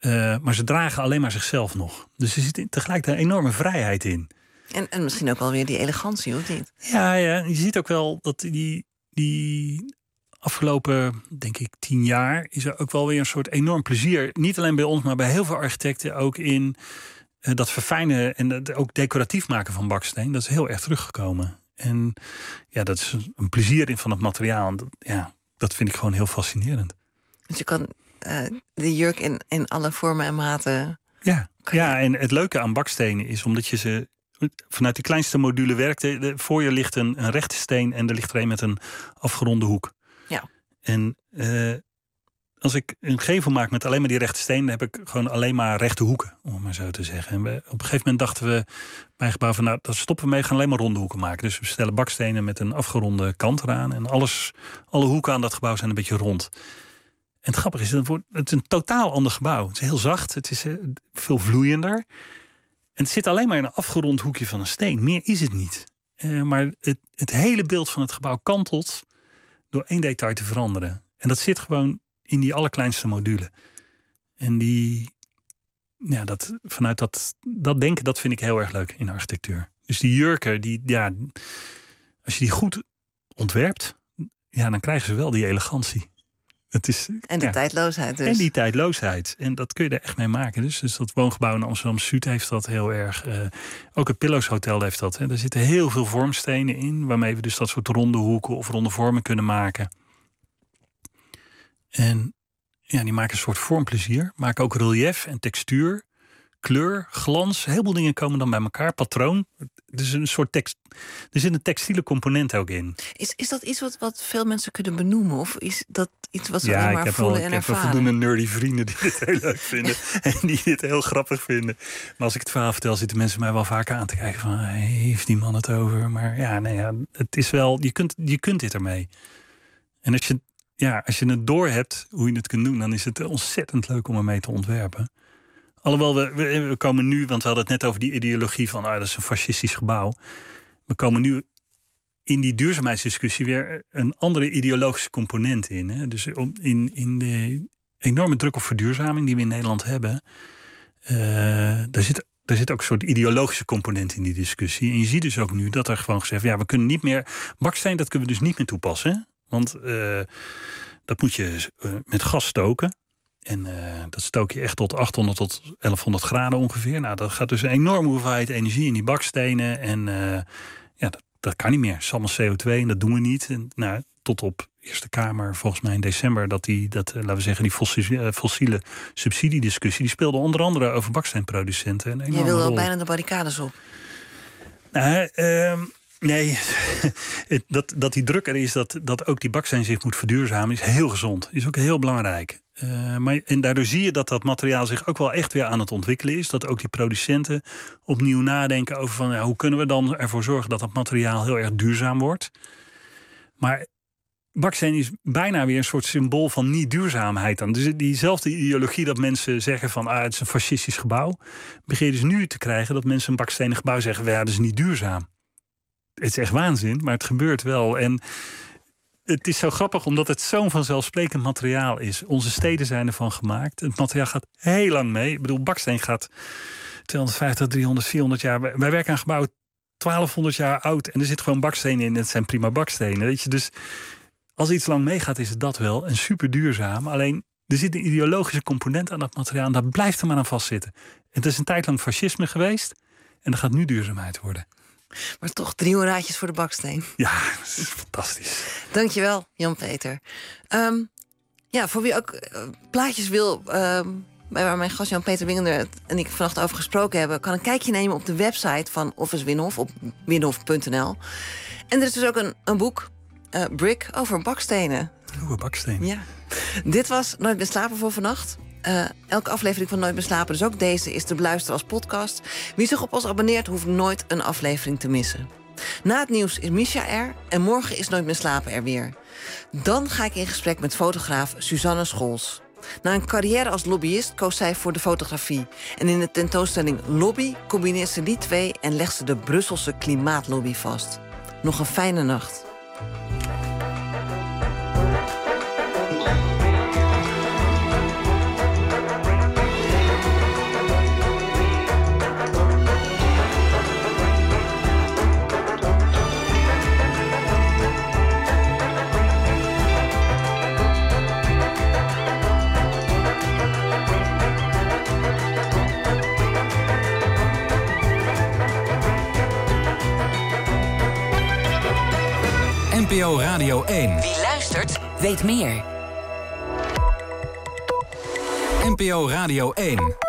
E: Uh, maar ze dragen alleen maar zichzelf nog. Dus er zit tegelijkertijd een enorme vrijheid in.
D: En, en misschien ook wel weer die elegantie, of niet?
E: Ja, ja, je ziet ook wel dat die, die afgelopen, denk ik, tien jaar... is er ook wel weer een soort enorm plezier. Niet alleen bij ons, maar bij heel veel architecten ook in... Uh, dat verfijnen en dat ook decoratief maken van baksteen. Dat is heel erg teruggekomen. En ja, dat is een plezier in van het materiaal. En dat, ja, dat vind ik gewoon heel fascinerend.
D: Dus je kan uh, de jurk in, in alle vormen en maten...
E: Ja, ja, en het leuke aan bakstenen is omdat je ze... vanuit de kleinste module werkt. De, voor je ligt een, een rechte steen en er ligt er een met een afgeronde hoek.
D: Ja.
E: En uh, als ik een gevel maak met alleen maar die rechte steen... dan heb ik gewoon alleen maar rechte hoeken, om het maar zo te zeggen. En we, op een gegeven moment dachten we bij gebouw van... nou, dat stoppen we mee, gaan alleen maar ronde hoeken maken. Dus we stellen bakstenen met een afgeronde kant eraan. En alles, alle hoeken aan dat gebouw zijn een beetje rond. En het grappige is, het, wordt, het is een totaal ander gebouw. Het is heel zacht, het is uh, veel vloeiender... En het zit alleen maar in een afgerond hoekje van een steen. Meer is het niet. Uh, maar het, het hele beeld van het gebouw kantelt door één detail te veranderen. En dat zit gewoon in die allerkleinste module. En die, ja, dat, vanuit dat, dat denken, dat vind ik heel erg leuk in architectuur. Dus die jurken, die, ja, als je die goed ontwerpt, ja, dan krijgen ze wel die elegantie. Het is,
D: en de
E: ja,
D: tijdloosheid dus.
E: En die tijdloosheid. En dat kun je er echt mee maken. Dus, dus dat woongebouw in Amsterdam-Zuid heeft dat heel erg. Uh, ook het Pillows Hotel heeft dat. Hè. Er zitten heel veel vormstenen in. Waarmee we dus dat soort ronde hoeken of ronde vormen kunnen maken. En ja, die maken een soort vormplezier. Maken ook relief en textuur. Kleur, glans. Heel veel dingen komen dan bij elkaar. Patroon. Dus een soort tekst. Er zit een textiele component ook in.
D: Is, is dat iets wat, wat veel mensen kunnen benoemen? Of is dat iets wat ze
E: ja,
D: alleen maar voelen
E: wel,
D: en
E: ik
D: ervaren?
E: Ik heb wel voldoende nerdy vrienden die dit heel leuk vinden. En die dit heel grappig vinden. Maar als ik het verhaal vertel, zitten mensen mij wel vaak aan te kijken van... heeft die man het over? Maar ja, nee, ja het is wel... Je kunt, je kunt dit ermee. En als je, ja, als je het door hebt hoe je het kunt doen... dan is het ontzettend leuk om ermee te ontwerpen. Alhoewel, we, we, we komen nu... want we hadden het net over die ideologie van... Ah, dat is een fascistisch gebouw. We komen nu in die duurzaamheidsdiscussie... weer een andere ideologische component in. Hè? Dus in, in de enorme druk op verduurzaming... die we in Nederland hebben... Uh, daar, zit, daar zit ook een soort ideologische component in die discussie. En je ziet dus ook nu dat er gewoon gezegd... ja, we kunnen niet meer... baksteen, dat kunnen we dus niet meer toepassen. Hè? Want uh, dat moet je uh, met gas stoken... En uh, dat stook je echt tot achthonderd tot elfhonderd graden ongeveer. Nou, dat gaat dus een enorme hoeveelheid energie in die bakstenen. En uh, ja, dat, dat kan niet meer. Het is allemaal C O twee en dat doen we niet. En, nou, tot op Eerste Kamer, volgens mij in december... dat die, dat, uh, laten we zeggen, die fossiele, uh, fossiele subsidiediscussie... die speelde onder andere over baksteenproducenten.
D: Jij wilde al bijna de barricades op.
E: Nou, uh, nee, dat, dat die druk er is dat, dat ook die baksteen zich moet verduurzamen... is heel gezond, is ook heel belangrijk. Uh, maar, en daardoor zie je dat dat materiaal zich ook wel echt weer aan het ontwikkelen is. Dat ook die producenten opnieuw nadenken over van... Ja, hoe kunnen we dan ervoor zorgen dat dat materiaal heel erg duurzaam wordt. Maar baksteen is bijna weer een soort symbool van niet-duurzaamheid dan. Dus diezelfde ideologie dat mensen zeggen van... Ah, het is een fascistisch gebouw. Begin je dus nu te krijgen dat mensen een bakstenen gebouw zeggen... Ja, dat is niet duurzaam. Het is echt waanzin, maar het gebeurt wel. En... Het is zo grappig omdat het zo'n vanzelfsprekend materiaal is. Onze steden zijn ervan gemaakt. Het materiaal gaat heel lang mee. Ik bedoel, baksteen gaat tweehonderdvijftig, driehonderd, vierhonderd jaar. Wij werken aan gebouwen twaalfhonderd jaar oud. En er zit gewoon baksteen in. Het zijn prima bakstenen. Weet je? Dus als iets lang meegaat, is het dat wel. En super duurzaam. Alleen, er zit een ideologische component aan dat materiaal. En dat blijft er maar aan vastzitten. Het is een tijd lang fascisme geweest. En dat gaat nu duurzaamheid worden.
D: Maar toch drie raadjes voor de baksteen.
E: Ja, dat is fantastisch.
D: Dankjewel, Jan-Peter. Um, ja, voor wie ook uh, plaatjes wil... Um, waar mijn gast Jan-Peter Wingerden en ik vannacht over gesproken hebben... kan een kijkje nemen op de website van Office Winhof, op winhof punt n l. En er is dus ook een, een boek, uh, Brick, over bakstenen.
E: Oeh, bakstenen.
D: Ja. Dit was Nooit meer slapen voor vannacht. Uh, elke aflevering van Nooit meer slapen, dus ook deze, is te beluisteren als podcast. Wie zich op ons abonneert, hoeft nooit een aflevering te missen. Na het nieuws is Misha er en morgen is Nooit meer slapen er weer. Dan ga ik in gesprek met fotograaf Suzanne Scholz. Na een carrière als lobbyist koos zij voor de fotografie. En in de tentoonstelling Lobby combineert ze die twee... en legt ze de Brusselse klimaatlobby vast. Nog een fijne nacht.
B: P O Radio één.
C: Wie luistert, weet meer.
B: N P O Radio één.